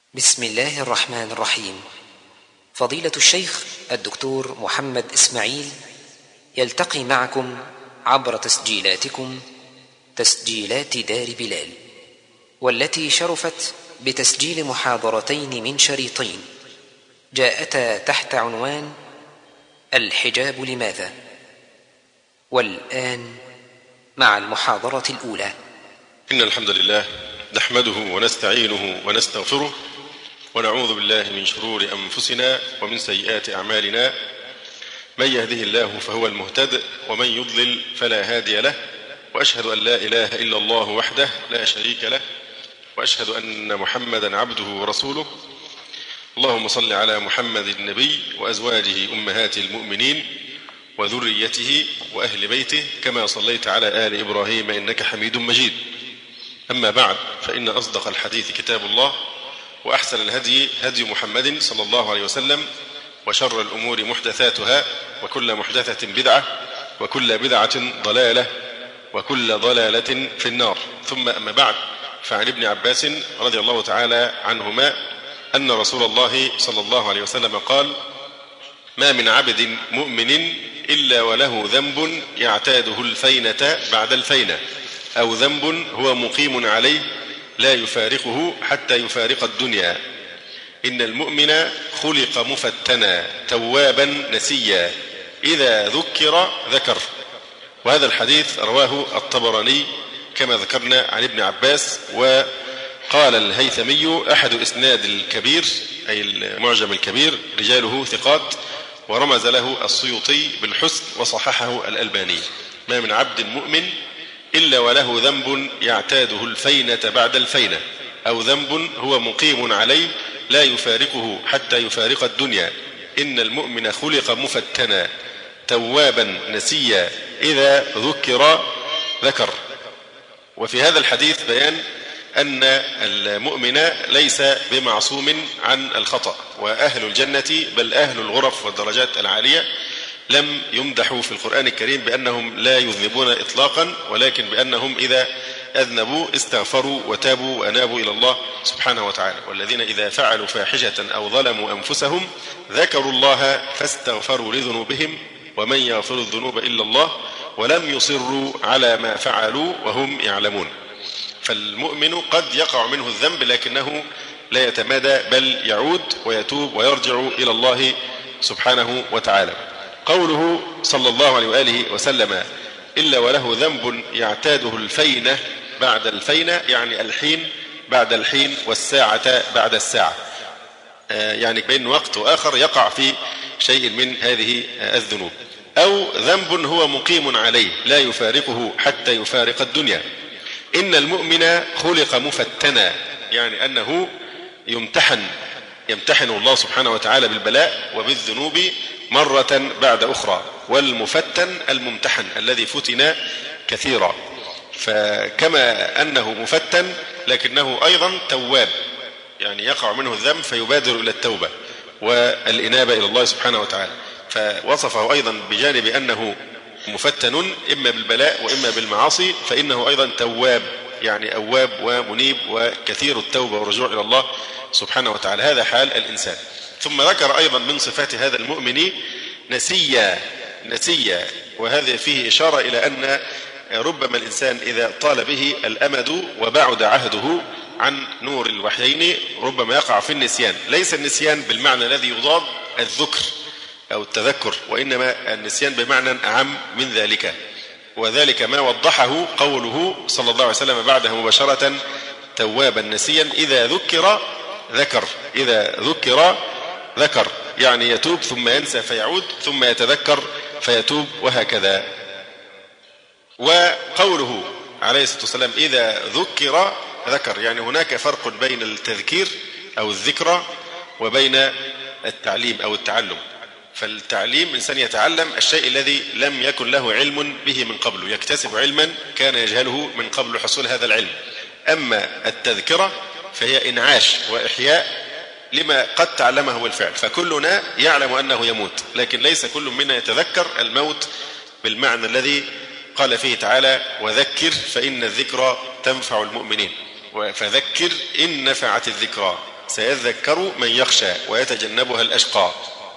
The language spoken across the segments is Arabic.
بسم الله الرحمن الرحيم. فضيلة الشيخ الدكتور محمد إسماعيل يلتقي معكم عبر تسجيلاتكم تسجيلات دار بلال، والتي شرفت بتسجيل محاضرتين من شريطين جاءتا تحت عنوان الحجاب لماذا؟ والآن مع المحاضرة الأولى. إن الحمد لله نحمده ونستعينه ونستغفره ونعوذ بالله من شرور أنفسنا ومن سيئات أعمالنا، من يهده الله فهو المهتد ومن يضلل فلا هادي له، وأشهد أن لا إله إلا الله وحده لا شريك له، وأشهد أن محمدا عبده ورسوله. اللهم صل على محمد النبي وأزواجه أمهات المؤمنين وذريته وأهل بيته كما صليت على آل إبراهيم إنك حميد مجيد. أما بعد، فإن أصدق الحديث كتاب الله، وأحسن الهدي هدي محمد صلى الله عليه وسلم، وشر الأمور محدثاتها، وكل محدثة بدعة، وكل بدعة ضلالة، وكل ضلالة في النار. ثم أما بعد، فعن ابن عباس رضي الله تعالى عنهما أن رسول الله صلى الله عليه وسلم قال: ما من عبد مؤمن إلا وله ذنب يعتاده الفينة بعد الفينة، أو ذنب هو مقيم عليه لا يفارقه حتى يفارق الدنيا. إن المؤمن خلق مفتنا توابا نسيا، إذا ذكر ذكر. وهذا الحديث رواه الطبراني كما ذكرنا عن ابن عباس. وقال الهيثمي: أحد إسناد الكبير أي المعجم الكبير رجاله ثقات، ورمز له السيوطي بالحسن وصححه الألباني. ما من عبد مؤمن إلا وله ذنب يعتاده الفينة بعد الفينة، أو ذنب هو مقيم عليه لا يفارقه حتى يفارق الدنيا. إن المؤمن خلق مفتنا توابا نسيا، إذا ذكر ذكر. وفي هذا الحديث بيان أن المؤمن ليس بمعصوم عن الخطأ، وأهل الجنة بل أهل الغرف والدرجات العالية لم يمدحوا في القرآن الكريم بأنهم لا يذنبون إطلاقا، ولكن بأنهم إذا أذنبوا استغفروا وتابوا وأنابوا إلى الله سبحانه وتعالى. والذين إذا فعلوا فاحشة أو ظلموا أنفسهم ذكروا الله فاستغفروا لذنوبهم ومن يغفر الذنوب إلا الله ولم يصروا على ما فعلوا وهم يعلمون. فالمؤمن قد يقع منه الذنب لكنه لا يتمادى، بل يعود ويتوب ويرجع إلى الله سبحانه وتعالى. قوله صلى الله عليه وآله وسلم: إلا وله ذنب يعتاده الفينة بعد الفينة، يعني الحين بعد الحين والساعة بعد الساعة، يعني بين وقت وآخر يقع في شيء من هذه الذنوب. أو ذنب هو مقيم عليه لا يفارقه حتى يفارق الدنيا. إن المؤمن خلق مفتنا، يعني أنه يمتحن الله سبحانه وتعالى بالبلاء وبالذنوب مرة بعد أخرى. والمفتن الممتحن الذي فتن كثيرا. فكما أنه مفتن لكنه أيضا تواب، يعني يقع منه الذنب فيبادر إلى التوبة والإنابة إلى الله سبحانه وتعالى. فوصفه أيضا بجانب أنه مفتن إما بالبلاء وإما بالمعاصي، فإنه أيضا تواب، يعني أواب ومنيب وكثير التوبة والرجوع إلى الله سبحانه وتعالى. هذا حال الإنسان. ثم ذكر أيضا من صفات هذا المؤمن نسيا، وهذا فيه إشارة إلى أن ربما الإنسان إذا طال به الأمد وبعد عهده عن نور الوحيين ربما يقع في النسيان. ليس النسيان بالمعنى الذي يضاد الذكر أو التذكر، وإنما النسيان بمعنى أعم من ذلك. وذلك ما وضحه قوله صلى الله عليه وسلم بعدها مباشرة: توابا نسيا، إذا ذكر ذكر. إذا ذكر ذكر، يعني يتوب ثم ينسى فيعود، ثم يتذكر فيتوب، وهكذا. وقوله عليه الصلاة والسلام: إذا ذكر ذكر، يعني هناك فرق بين التذكير أو الذكرى وبين التعليم أو التعلم. فالتعليم إنسان يتعلم الشيء الذي لم يكن له علم به من قبل، يكتسب علما كان يجهله من قبل حصول هذا العلم. أما التذكرة فهي إنعاش وإحياء لما قد تعلمه بالفعل. فكلنا يعلم أنه يموت، لكن ليس كل منا يتذكر الموت بالمعنى الذي قال فيه تعالى: وذكر فإن الذكرى تنفع المؤمنين. فذكر إن نفعت الذكرى. سيذكر من يخشى ويتجنبها الأشقى.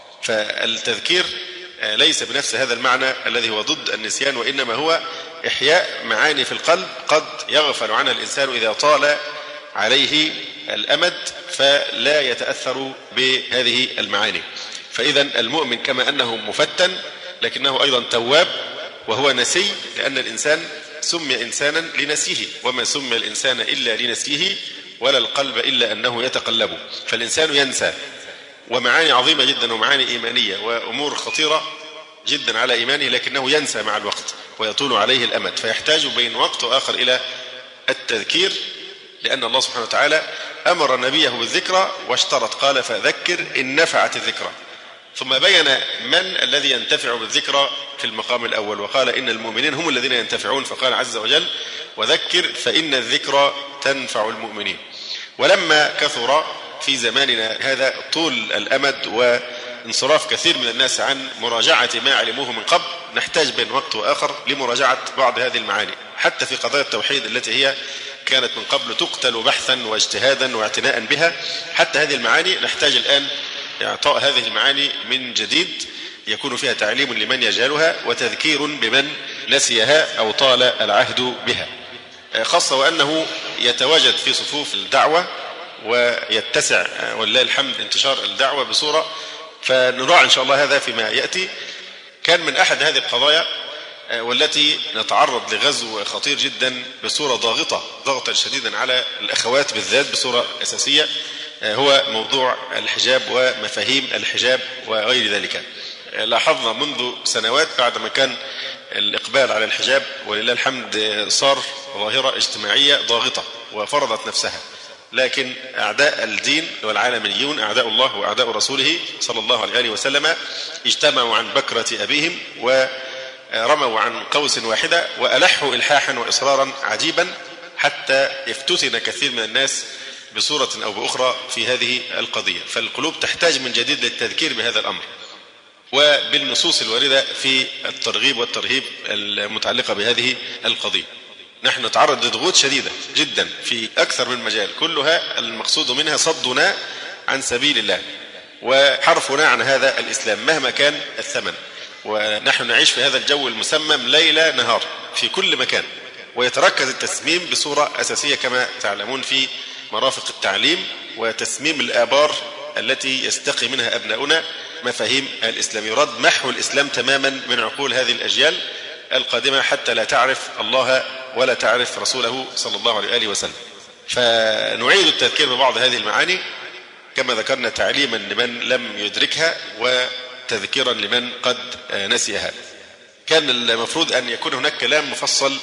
فالتذكير ليس بنفس هذا المعنى الذي هو ضد النسيان، وإنما هو إحياء معاني في القلب قد يغفل عنها الإنسان إذا طال عليه الأمد فلا يتأثر بهذه المعاني. فإذا المؤمن كما أنه مفتن لكنه أيضا تواب وهو نسي، لأن الإنسان سمي إنسانا لنسيه، وما سمي الإنسان إلا لنسيه ولا القلب إلا أنه يتقلب. فالإنسان ينسى، ومعاني عظيمة جدا ومعاني إيمانية وأمور خطيرة جدا على إيمانه، لكنه ينسى مع الوقت ويطول عليه الأمد، فيحتاج بين وقت وآخر إلى التذكير، لأن الله سبحانه وتعالى أمر نبيه بالذكرى واشترط قال فذكر إن نفعت الذكرى، ثم بين من الذي ينتفع بالذكرى في المقام الأول، وقال إن المؤمنين هم الذين ينتفعون، فقال عز وجل وذكر فإن الذكرى تنفع المؤمنين. ولما كثر في زماننا هذا طول الأمد وانصراف كثير من الناس عن مراجعة ما علموه من قبل، نحتاج بين وقت وآخر لمراجعة بعض هذه المعاني، حتى في قضايا التوحيد التي هي كانت من قبل تقتل بحثا واجتهادا واعتناء بها. حتى هذه المعاني نحتاج الآن إعطاء هذه المعاني من جديد، يكون فيها تعليم لمن يجهلها وتذكير بمن نسيها أو طال العهد بها، خاصة وأنه يتواجد في صفوف الدعوة ويتسع ولله الحمد انتشار الدعوة بصورة، فنراعي إن شاء الله هذا فيما يأتي. كان من أحد هذه القضايا والتي نتعرض لغزو خطير جدا بصورة ضغطا شديدا على الأخوات بالذات بصورة أساسية، هو موضوع الحجاب ومفاهيم الحجاب وغير ذلك. لاحظنا منذ سنوات بعدما كان الإقبال على الحجاب ولله الحمد صار ظاهرة اجتماعية ضاغطة وفرضت نفسها، لكن أعداء الدين والعالميون أعداء الله وأعداء رسوله صلى الله عليه وسلم اجتمعوا عن بكرة أبيهم ورموا عن قوس واحدة وألحوا إلحاحا وإصرارا عجيبا حتى يفتتن كثير من الناس بصورة أو بأخرى في هذه القضية. فالقلوب تحتاج من جديد للتذكير بهذا الأمر وبالنصوص الواردة في الترغيب والترهيب المتعلقة بهذه القضية. نحن نتعرض لضغوط شديدة جدا في أكثر من مجال، كلها المقصود منها صدنا عن سبيل الله وحرفنا عن هذا الإسلام مهما كان الثمن، ونحن نعيش في هذا الجو المسمم ليل نهار في كل مكان، ويتركز التسميم بصورة أساسية كما تعلمون في مرافق التعليم وتسميم الآبار التي يستقي منها أبناؤنا مفاهيم الإسلام. يراد محو الإسلام تماما من عقول هذه الأجيال القادمة حتى لا تعرف الله ولا تعرف رسوله صلى الله عليه وسلم. فنعيد التذكير ببعض هذه المعاني كما ذكرنا تعليما لمن لم يدركها وتذكيرا لمن قد نسيها. كان المفروض أن يكون هناك كلام مفصل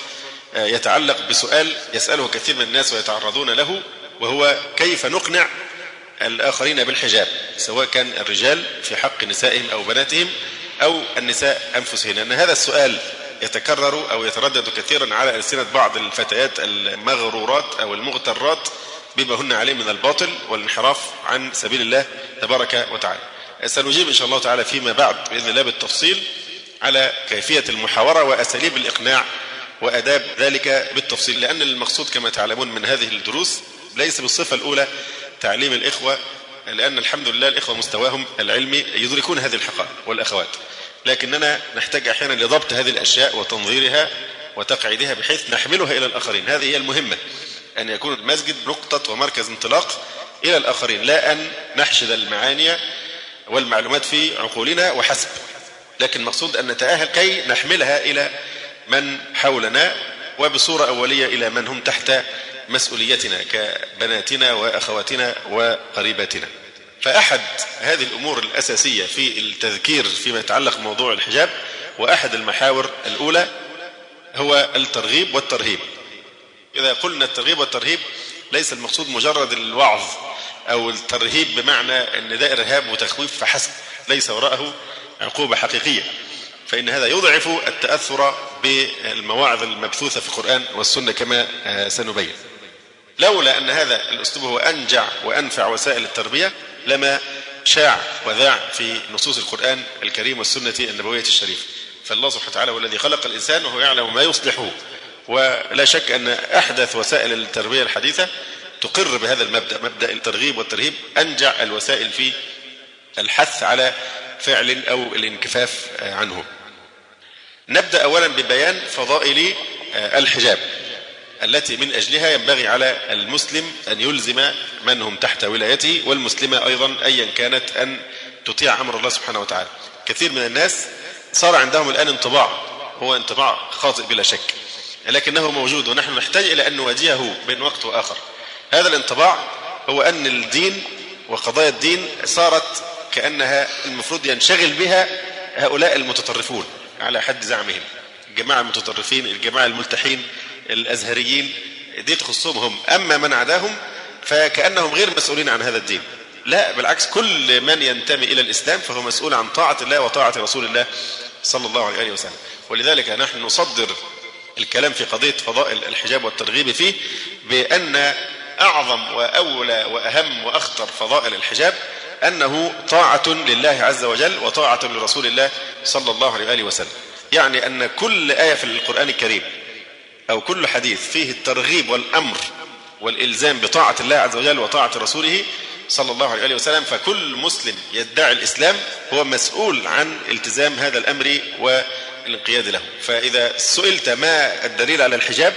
يتعلق بسؤال يسأله كثير من الناس ويتعرضون له، وهو كيف نقنع الآخرين بالحجاب، سواء كان الرجال في حق نسائهم أو بناتهم أو النساء أنفسهن. أن هذا السؤال يتكرر أو يتردد كثيرا على ألسنة بعض الفتيات المغرورات أو المغترات بما هن عليه من الباطل والانحراف عن سبيل الله تبارك وتعالى. سنجيب إن شاء الله تعالى فيما بعد بإذن الله بالتفصيل على كيفية المحاورة وأساليب الإقناع وأداب ذلك بالتفصيل، لأن المقصود كما تعلمون من هذه الدروس ليس بالصفة الأولى تعليم الإخوة، لأن الحمد لله الإخوة مستواهم العلمي يدركون هذه الحقائق والأخوات، لكننا نحتاج أحيانا لضبط هذه الأشياء وتنظيرها وتقعيدها بحيث نحملها إلى الآخرين. هذه هي المهمة، أن يكون المسجد نقطة ومركز انطلاق إلى الآخرين، لا أن نحشد المعاني والمعلومات في عقولنا وحسب، لكن مقصود أن نتأهل كي نحملها إلى من حولنا وبصورة أولية إلى من هم تحت مسؤوليتنا كبناتنا وأخواتنا وقريباتنا. فأحد هذه الأمور الأساسية في التذكير فيما يتعلق بموضوع الحجاب وأحد المحاور الأولى هو الترغيب والترهيب. إذا قلنا الترغيب والترهيب ليس المقصود مجرد الوعظ أو الترهيب بمعنى أن ده إرهاب وتخويف فحسب، ليس وراءه عقوبة حقيقية، فإن هذا يضعف التأثر بالمواعظ المبثوثة في القرآن والسنة كما سنبين. لولا أن هذا الأسلوب هو أنجع وأنفع وسائل التربية لما شاع وذاع في نصوص القرآن الكريم والسنة النبوية الشريفة. فالله سبحانه وتعالى هو الذي خلق الإنسان وهو يعلم ما يصلحه، ولا شك أن أحدث وسائل التربية الحديثة تقر بهذا المبدأ، مبدأ الترغيب والترهيب، أنجع الوسائل في الحث على فعل أو الانكفاف عنه. نبدأ أولا ببيان فضائل الحجاب التي من أجلها ينبغي على المسلم أن يلزم من هم تحت ولايته، والمسلمة أيضا أيا كانت، أن تطيع أمر الله سبحانه وتعالى. كثير من الناس صار عندهم الآن انطباع، هو انطباع خاطئ بلا شك، لكنه موجود ونحن نحتاج إلى أن نواجهه بين وقت وآخر. هذا الانطباع هو أن الدين وقضايا الدين صارت كأنها المفروض ينشغل بها هؤلاء المتطرفون على حد زعمهم، الجماعة المتطرفين، الجماعة الملتحين، الأزهريين، دي تخصهم هم، أما من عداهم فكأنهم غير مسؤولين عن هذا الدين. لا، بالعكس، كل من ينتمي إلى الإسلام فهو مسؤول عن طاعة الله وطاعة رسول الله صلى الله عليه وسلم. ولذلك نحن نصدر الكلام في قضية فضائل الحجاب والترغيب فيه بأن أعظم وأولى وأهم وأخطر فضائل الحجاب أنه طاعة لله عز وجل وطاعة لرسول الله صلى الله عليه وسلم. يعني أن كل آية في القرآن الكريم أو كل حديث فيه الترغيب والأمر والإلزام بطاعة الله عز وجل وطاعة رسوله صلى الله عليه وسلم، فكل مسلم يدعي الإسلام هو مسؤول عن التزام هذا الأمر والانقياد له. فإذا سئلت ما الدليل على الحجاب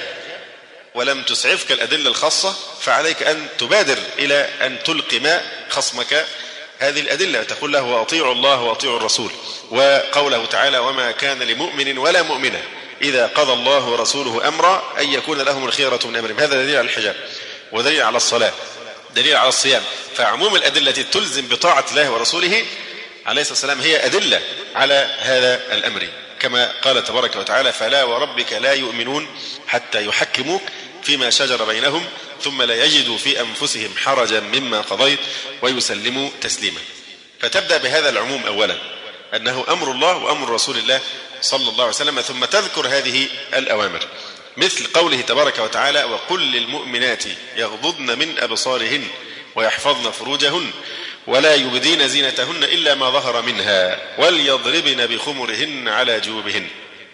ولم تسعفك الأدلة الخاصة فعليك أن تبادر إلى أن تلقم خصمك هذه الأدلة، تقول له وأطيعوا الله وأطيعوا الرسول، وقوله تعالى وما كان لمؤمن ولا مؤمنة إذا قضى الله ورسوله أمرا أن يكون لهم الخيرة من أمرهم. هذا دليل على الحجاب، ودليل على الصلاة، دليل على الصيام. فعموم الأدلة التي تلزم بطاعة الله ورسوله عليه الصلاة والسلام هي أدلة على هذا الأمر، كما قال تبارك وتعالى فلا وربك لا يؤمنون حتى يحكموك فيما شجر بينهم ثم لا يجدوا في أنفسهم حرجا مما قضيت ويسلموا تسليما. فتبدأ بهذا العموم أولا أنه أمر الله وأمر رسول الله صلى الله عليه وسلم، ثم تذكر هذه الأوامر، مثل قوله تبارك وتعالى وقل للمؤمنات يغضضن من أبصارهن ويحفظن فروجهن ولا يبدين زينتهن إلا ما ظهر منها وليضربن بخمرهن على جيوبهن.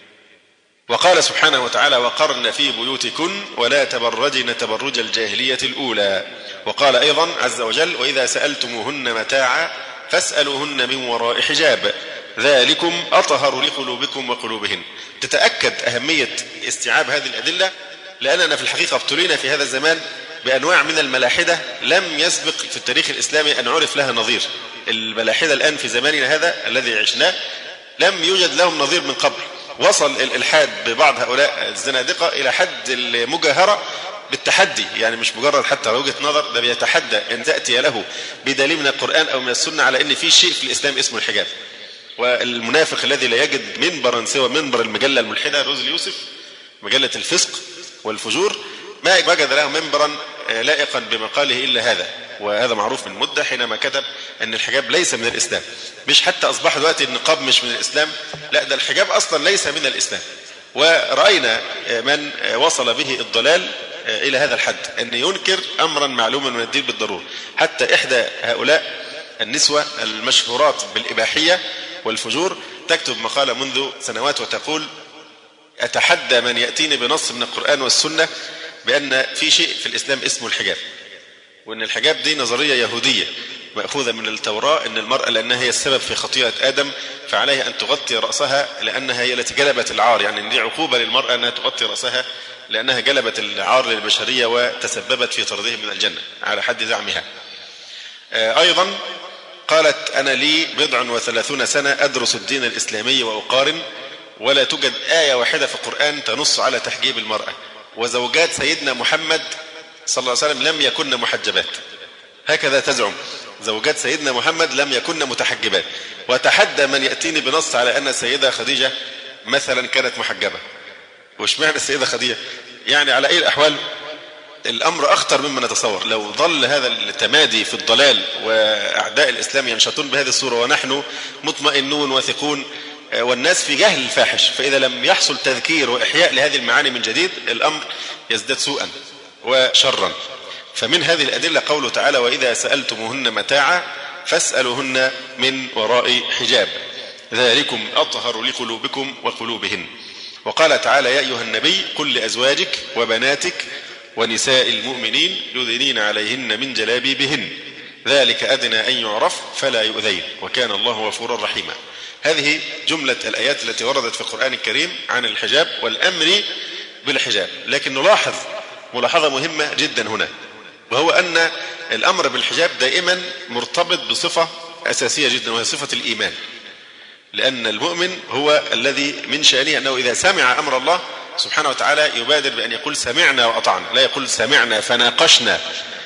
وقال سبحانه وتعالى وقرن في بيوتكن ولا تبرجن تبرج الجاهلية الأولى. وقال أيضا عز وجل وإذا سألتموهن متاعا فاسألوهن من وراء حجاب ذلكم أطهر لقلوبكم وقلوبهن. تتأكد أهمية استيعاب هذه الأدلة، لأننا في الحقيقة ابتلينا في هذا الزمان بأنواع من الملاحدة لم يسبق في التاريخ الإسلامي أن عرف لها نظير. الملاحدة الآن في زماننا هذا الذي عشناه لم يوجد لهم نظير من قبل. وصل الإلحاد ببعض هؤلاء الزنادقة إلى حد المجاهرة بالتحدي، يعني مش مجرد حتى وجهة نظر، ده بيتحدى أن تأتي له بدليل من القرآن أو من السنة على أن في شيء في الإسلام اسمه الحجاب. والمنافق الذي لا يجد منبرا سوى منبر المجلة الملحدة روز يوسف، مجلة الفسق والفجور، ما وجد له منبرا لائقا بمقاله إلا هذا. وهذا معروف من مدة حينما كتب أن الحجاب ليس من الإسلام. مش حتى أصبح دلوقتي النقاب مش من الإسلام، لا، ده الحجاب أصلا ليس من الإسلام. ورأينا من وصل به الضلال إلى هذا الحد أن ينكر أمرا معلوما من الدين بالضرورة. حتى إحدى هؤلاء النسوة المشهورات بالإباحية والفجور تكتب مقالة منذ سنوات وتقول أتحدى من يأتيني بنص من القرآن والسنة بأن في شيء في الإسلام اسمه الحجاب، وأن الحجاب دي نظرية يهودية مأخوذة من التوراة، أن المرأة لأنها هي السبب في خطيئة آدم فعليها أن تغطي رأسها لأنها هي التي جلبت العار، يعني دي عقوبة للمرأة أنها تغطي رأسها لأنها جلبت العار للبشرية وتسببت في طردهم من الجنة على حد زعمها. أيضا قالت أنا لي 37 سنة أدرس الدين الإسلامي وأقارن ولا توجد آية واحدة في القرآن تنص على تحجيب المرأة، وزوجات سيدنا محمد صلى الله عليه وسلم لم يكن محجبات، هكذا تزعم، زوجات سيدنا محمد لم يكن متحجبات. وتحدى من يأتيني بنص على أن السيدة خديجة مثلا كانت محجبة. وش معنى السيدة خديجة؟ يعني على أي الأحوال الأمر أخطر مما نتصور. لو ظل هذا التمادي في الضلال وأعداء الإسلام ينشطون بهذه الصورة ونحن مطمئنون وثقون والناس في جهل الفاحش، فإذا لم يحصل تذكير وإحياء لهذه المعاني من جديد الأمر يزداد سوءا وشرا. فمن هذه الأدلة قوله تعالى وإذا سألتموهن متاعا فاسألوهن من وراء حجاب ذلكم أطهر لقلوبكم وقلوبهن. وقال تعالى يا أيها النبي قل لأزواجك وبناتك ونساء المؤمنين يدنين عليهن من جلابيبهن ذلك أدنى أن يعرف فلا يؤذين وكان الله غفورا رحيما. هذه جملة الآيات التي وردت في القرآن الكريم عن الحجاب والأمر بالحجاب. لكن نلاحظ ملاحظة مهمة جدا هنا، وهو أن الأمر بالحجاب دائما مرتبط بصفة أساسية جدا، وهي صفة الإيمان. لأن المؤمن هو الذي من شأنه أنه إذا سمع أمر الله سبحانه وتعالى يبادر بأن يقول سمعنا وأطعنا، لا يقول سمعنا فناقشنا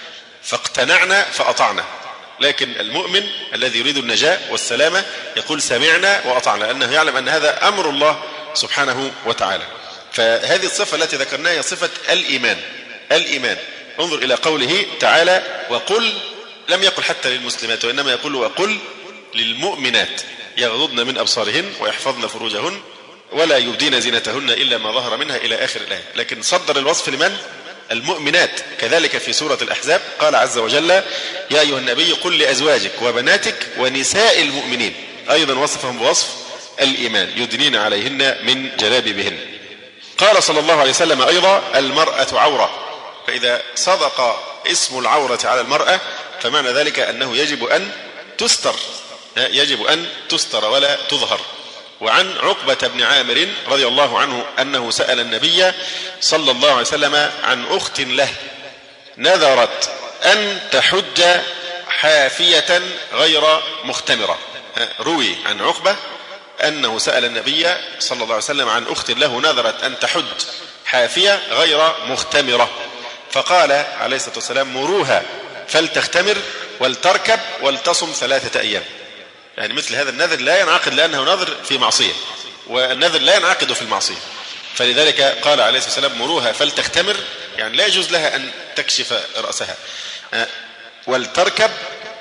فاقتنعنا فأطعنا. لكن المؤمن الذي يريد النجاة والسلامة يقول سمعنا وأطعنا، لأنه يعلم أن هذا أمر الله سبحانه وتعالى. فهذه الصفة التي ذكرناها هي صفة الإيمان. الإيمان، انظر إلى قوله تعالى وقل، لم يقل حتى للمسلمات وإنما يقول وقل للمؤمنات يغضضن من أبصارهن ويحفظن فروجهن ولا يبدين زينتهن إلا ما ظهر منها إلى آخر الآية. لكن صدر الوصف لمن؟ المؤمنات. كذلك في سورة الأحزاب قال عز وجل يا أيها النبي قل لأزواجك وبناتك ونساء المؤمنين، أيضا وصفهم بوصف الإيمان يدنين عليهن من جلابيبهن. قال صلى الله عليه وسلم أيضا المرأة عورة، فإذا صدق اسم العورة على المرأة فمعنى ذلك أنه يجب أن تستر، يجب أن تستر ولا تظهر. وعن عقبة بن عامر رضي الله عنه أنه سأل النبي صلى الله عليه وسلم عن أخت له نذرت أن تحج حافية غير مختمرة. روي عن عقبة أنه سأل النبي صلى الله عليه وسلم عن أخت له نذرت أن تحج حافية غير مختمرة، فقال عليه الصلاة والسلام مروها فلتختمر ولتركب ولتصم 3 أيام. يعني مثل هذا النذر لا ينعقد لأنه نذر في معصية، والنذر لا ينعقد في المعصية، فلذلك قال عليه الصلاة والسلام مروها فلتختمر، يعني لا يجوز لها أن تكشف رأسها، ولتركب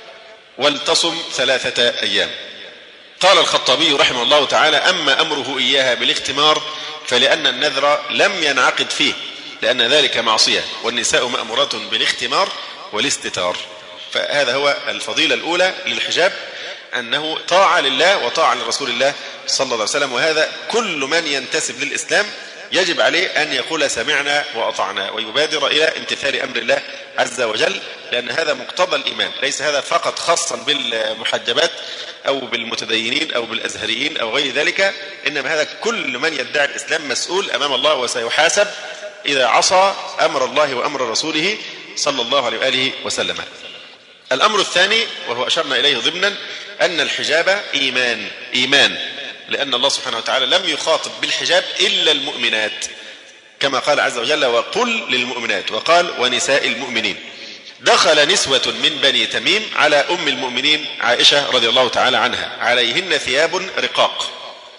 ولتصم 3 أيام. قال الخطابي رحمه الله تعالى أما أمره إياها بالاختمار فلأن النذر لم ينعقد فيه، لأن ذلك معصية، والنساء مأمورات بالاختمار والاستتار. فهذا هو الفضيلة الأولى للحجاب، أنه طاعة لله وطاعة لرسول الله صلى الله عليه وسلم. وهذا كل من ينتسب للإسلام يجب عليه أن يقول سمعنا وأطعنا ويبادر إلى امتثال أمر الله عز وجل، لأن هذا مقتضى الإيمان. ليس هذا فقط خاصا بالمحجبات أو بالمتدينين أو بالأزهريين أو غير ذلك، إنما هذا كل من يدعي الإسلام مسؤول أمام الله وسيحاسب إذا عصى أمر الله وأمر رسوله صلى الله عليه وآله وسلم. الأمر الثاني وهو أشرنا إليه ضمنا أن الحجاب إيمان، لأن الله سبحانه وتعالى لم يخاطب بالحجاب إلا المؤمنات كما قال عز وجل وقل للمؤمنات، وقال ونساء المؤمنين. دخل نسوة من بني تميم على أم المؤمنين عائشة رضي الله تعالى عنها عليهن ثياب رقاق،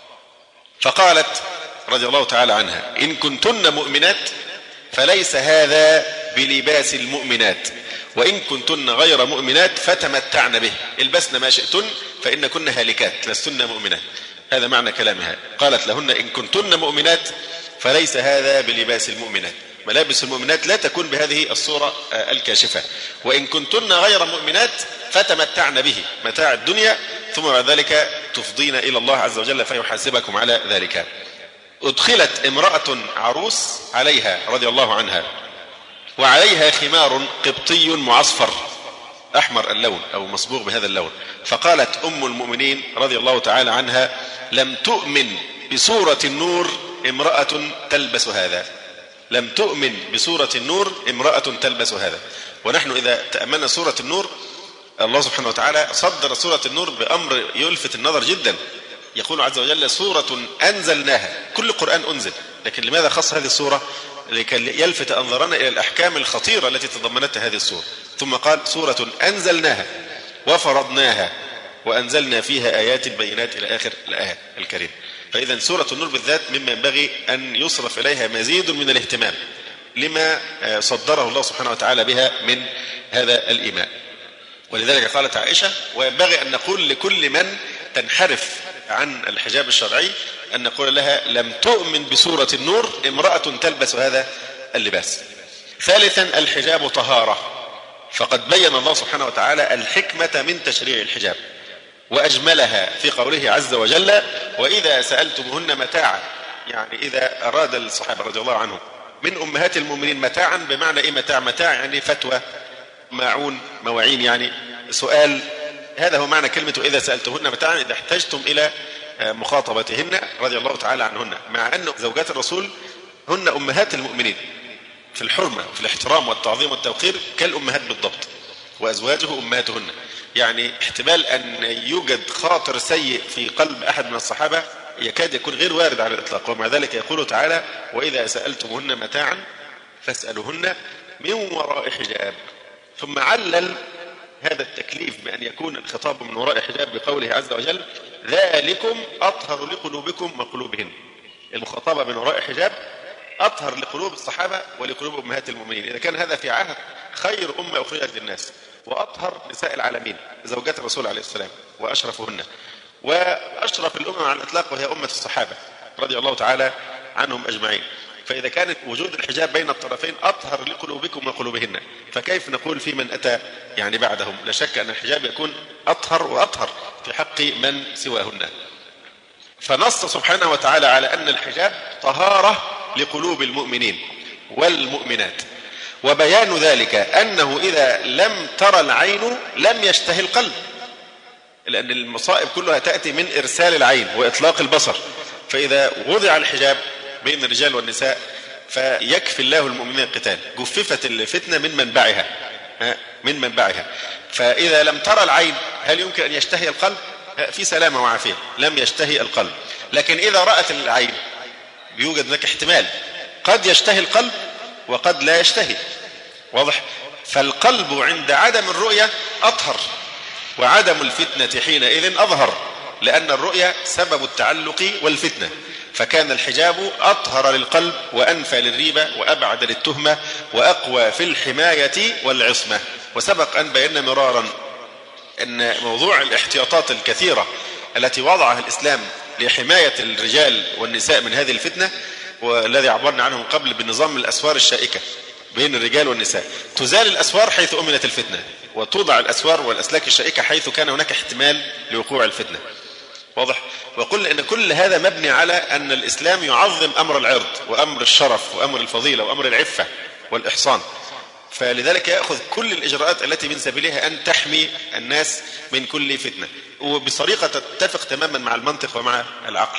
فقالت رضي الله تعالى عنها إن كنتن مؤمنات فليس هذا بلباس المؤمنات، وإن كنتن غير مؤمنات فتمتعن به، البسن ما شئتن فإن كن هالكات لستن مؤمنات. هذا معنى كلامها. قالت لهن إن كنتن مؤمنات فليس هذا بلباس المؤمنات، ملابس المؤمنات لا تكون بهذه الصورة الكاشفة، وإن كنتن غير مؤمنات فتمتعن به متاع الدنيا ثم بعد ذلك تفضين إلى الله عز وجل فيحاسبكم على ذلك. أدخلت امرأة عروس عليها رضي الله عنها وعليها خمار قبطي معصفر أحمر اللون أو مصبوغ بهذا اللون، فقالت أم المؤمنين رضي الله تعالى عنها لم تؤمن بسورة النور امرأة تلبس هذا، لم تؤمن بسورة النور امرأة تلبس هذا. ونحن إذا تأملنا سورة النور الله سبحانه وتعالى صدر سورة النور بأمر يلفت النظر جدا، يقول عز وجل سورة أنزلناها. كل قرآن أنزل، لكن لماذا خص هذه السورة؟ لكي يلفت أنظرنا إلى الأحكام الخطيرة التي تضمنتها هذه السورة. ثم قال سورة أنزلناها وفرضناها وأنزلنا فيها آيات بينات إلى آخر الآية الكريمة. فإذا سورة النور بالذات مما ينبغي أن يصرف إليها مزيد من الاهتمام لما صدره الله سبحانه وتعالى بها من هذا الإيمان. ولذلك قالت عائشة وينبغي أن نقول لكل من تنحرف عن الحجاب الشرعي أن نقول لها لم تؤمن بسورة النور امرأة تلبس هذا اللباس. ثالثا الحجاب طهارة، فقد بين الله سبحانه وتعالى الحكمة من تشريع الحجاب وأجملها في قوله عز وجل وإذا سألتمهن متاعا، يعني إذا أراد الصحابة رضي الله عنهم من أمهات المؤمنين متاعا. بمعنى إيه متاع؟ متاع يعني فتوى، ماعون، مواعين، يعني سؤال. هذا هو معنى كلمة إذا سألتهن متاعا، إذا احتجتم إلى مخاطبتهن رضي الله تعالى عنهن. مع أن زوجات الرسول هن أمهات المؤمنين في الحرمة وفي الاحترام والتعظيم والتوقير كالأمهات بالضبط، وأزواجه أمهاتهن. يعني احتمال أن يوجد خاطر سيء في قلب أحد من الصحابة يكاد يكون غير وارد على الإطلاق. ومع ذلك يقول تعالى: وإذا سألتمهن متاعا فاسألوهن من وراء حجاب. ثم علل هذا التكليف بأن يكون الخطاب من وراء حجاب بقوله عز وجل: ذلكم أطهر لقلوبكم وقلوبهن. المخاطبة من وراء حجاب أطهر لقلوب الصحابة ولقلوب أمهات المؤمنين. إذا كان هذا في عهد خير أمة أخرجت للناس وأطهر نساء العالمين زوجات الرسول عليه السلام وأشرفهن، وأشرف الأمم على الإطلاق وهي أمة الصحابة رضي الله تعالى عنهم أجمعين. فإذا كانت وجود الحجاب بين الطرفين أطهر لقلوبكم وقلوبهن، فكيف نقول في من أتى يعني بعدهم؟ لا شك أن الحجاب يكون أطهر وأطهر في حق من سواهن. فنص سبحانه وتعالى على أن الحجاب طهارة لقلوب المؤمنين والمؤمنات، وبيان ذلك أنه إذا لم ترى العين لم يشتهي القلب، لأن المصائب كلها تأتي من إرسال العين وإطلاق البصر. فإذا وضع الحجاب بين الرجال والنساء فيكفي الله المؤمنين القتال. جففت الفتنة من منبعها. فإذا لم ترى العين هل يمكن أن يشتهي القلب؟ في سلامة وعافية، لم يشتهي القلب. لكن إذا رأت العين بيوجد هناك احتمال، قد يشتهي القلب وقد لا يشتهي. واضح؟ فالقلب عند عدم الرؤية أطهر، وعدم الفتنة حينئذ أظهر، لأن الرؤية سبب التعلق والفتنة. فكان الحجاب أطهر للقلب وأنفى للريبة وأبعد للتهمة وأقوى في الحماية والعصمة. وسبق أن بينا مرارا أن موضوع الاحتياطات الكثيرة التي وضعها الإسلام لحماية الرجال والنساء من هذه الفتنة، والذي عبرنا عنه قبل بنظام الأسوار الشائكة بين الرجال والنساء، تزال الأسوار حيث أمنت الفتنة، وتوضع الأسوار والأسلاك الشائكة حيث كان هناك احتمال لوقوع الفتنة. واضح؟ وقل إن كل هذا مبني على أن الإسلام يعظم أمر العرض وأمر الشرف وأمر الفضيلة وأمر العفة والإحصان. فلذلك يأخذ كل الإجراءات التي من سبيلها أن تحمي الناس من كل فتنة، وبطريقة تتفق تماما مع المنطق ومع العقل.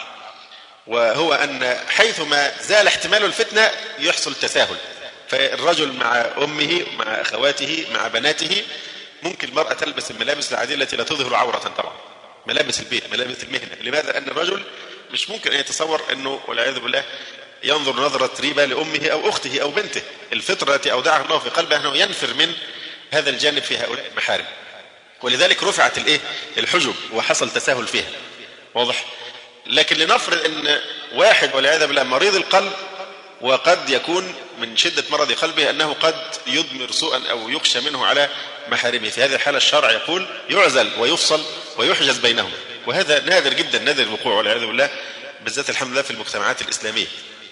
وهو أن حيثما زال احتمال الفتنة يحصل تساهل. فالرجل مع أمه، مع أخواته، مع بناته، ممكن المرأة تلبس الملابس العادية التي لا تظهر عورة طبعا، ملابس البيت، ملابس المهنة. لماذا؟ أن الرجل مش ممكن أن يتصور أنه والعياذ بالله ينظر نظرة ريبة لأمه أو أخته أو بنته. الفطرة التي أودعها الله في قلبه أنه ينفر من هذا الجانب في هؤلاء المحارم، ولذلك رفعت الحجب وحصل تساهل فيها. واضح؟ لكن لنفرض أن واحد والعياذ بالله مريض القلب، وقد يكون من شدة مرض قلبه أنه قد يضمر سوءا أو يخشى منه على محارمه. في هذه الحالة الشرع يقول يعزل ويفصل ويحجز بينهم، وهذا نادر جدا، نادر الوقوع والعياذ بالله، بالذات الحمد لله في المجتمعات الإسلامية.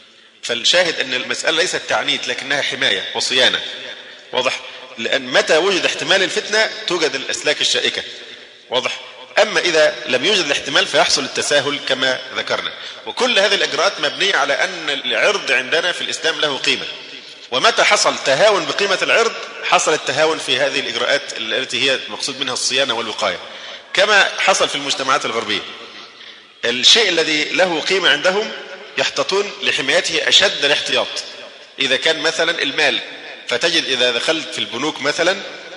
فالشاهد أن المسألة ليست تعنيت لكنها حماية وصيانة. واضح؟ لأن متى وجد احتمال الفتنة توجد الأسلاك الشائكة. واضح؟ أما إذا لم يوجد الاحتمال فيحصل التساهل كما ذكرنا. وكل هذه الإجراءات مبنية على أن العرض عندنا في الإسلام له قيمة، ومتى حصل تهاون بقيمة العرض حصل التهاون في هذه الإجراءات التي هي مقصود منها الصيانة والوقاية، كما حصل في المجتمعات الغربية. الشيء الذي له قيمة عندهم يحتاطون لحمايته أشد الاحتياط. إذا كان مثلا المال، فتجد إذا دخلت في البنوك مثلا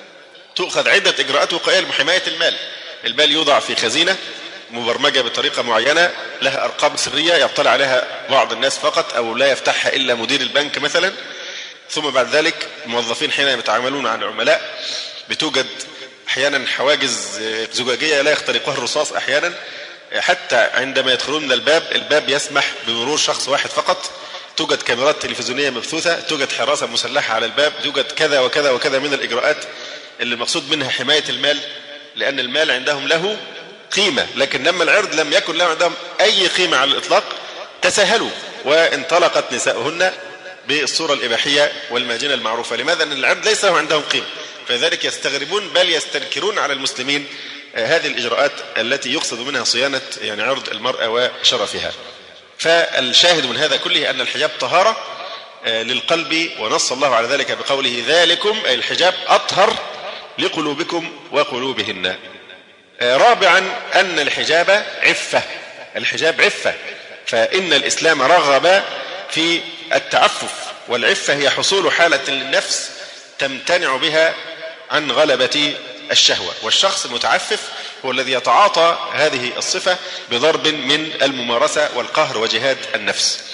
تؤخذ عدة إجراءات وقائية لحماية المال. المال يوضع في خزينة مبرمجة بطريقة معينة، لها أرقام سرية يطلع عليها بعض الناس فقط، أو لا يفتحها إلا مدير البنك مثلا. ثم بعد ذلك الموظفين حين يتعاملون مع العملاء بتوجد أحيانا حواجز زجاجية لا يخترقها الرصاص أحيانا، حتى عندما يدخلون من الباب يسمح بمرور شخص واحد فقط. توجد كاميرات تلفزيونية مبثوثة، توجد حراسة مسلحة على الباب، توجد كذا وكذا وكذا من الإجراءات اللي المقصود منها حماية المال، لأن المال عندهم له قيمة. لكن لما العرض لم يكن له عندهم أي قيمة على الإطلاق تساهلوا وانطلقت نساؤهن بالصورة الإباحية والماجنة المعروفة. لماذا؟ أن العرض ليس له عندهم قيمة، فذلك يستغربون بل يستنكرون على المسلمين هذه الإجراءات التي يقصد منها صيانة يعني عرض المرأة وشرفها. فالشاهد من هذا كله أن الحجاب طهارة، للقلب، ونص الله على ذلك بقوله ذلكم أي الحجاب أطهر لقلوبكم وقلوبهن. رابعا أن الحجاب عفة، الحجاب عفة، فإن الإسلام رغب في التعفف، والعفة هي حصول حالة للنفس تمتنع بها عن غلبة الشهوة، والشخص المتعفف هو الذي يتعاطى هذه الصفة بضرب من الممارسة والقهر وجهاد النفس.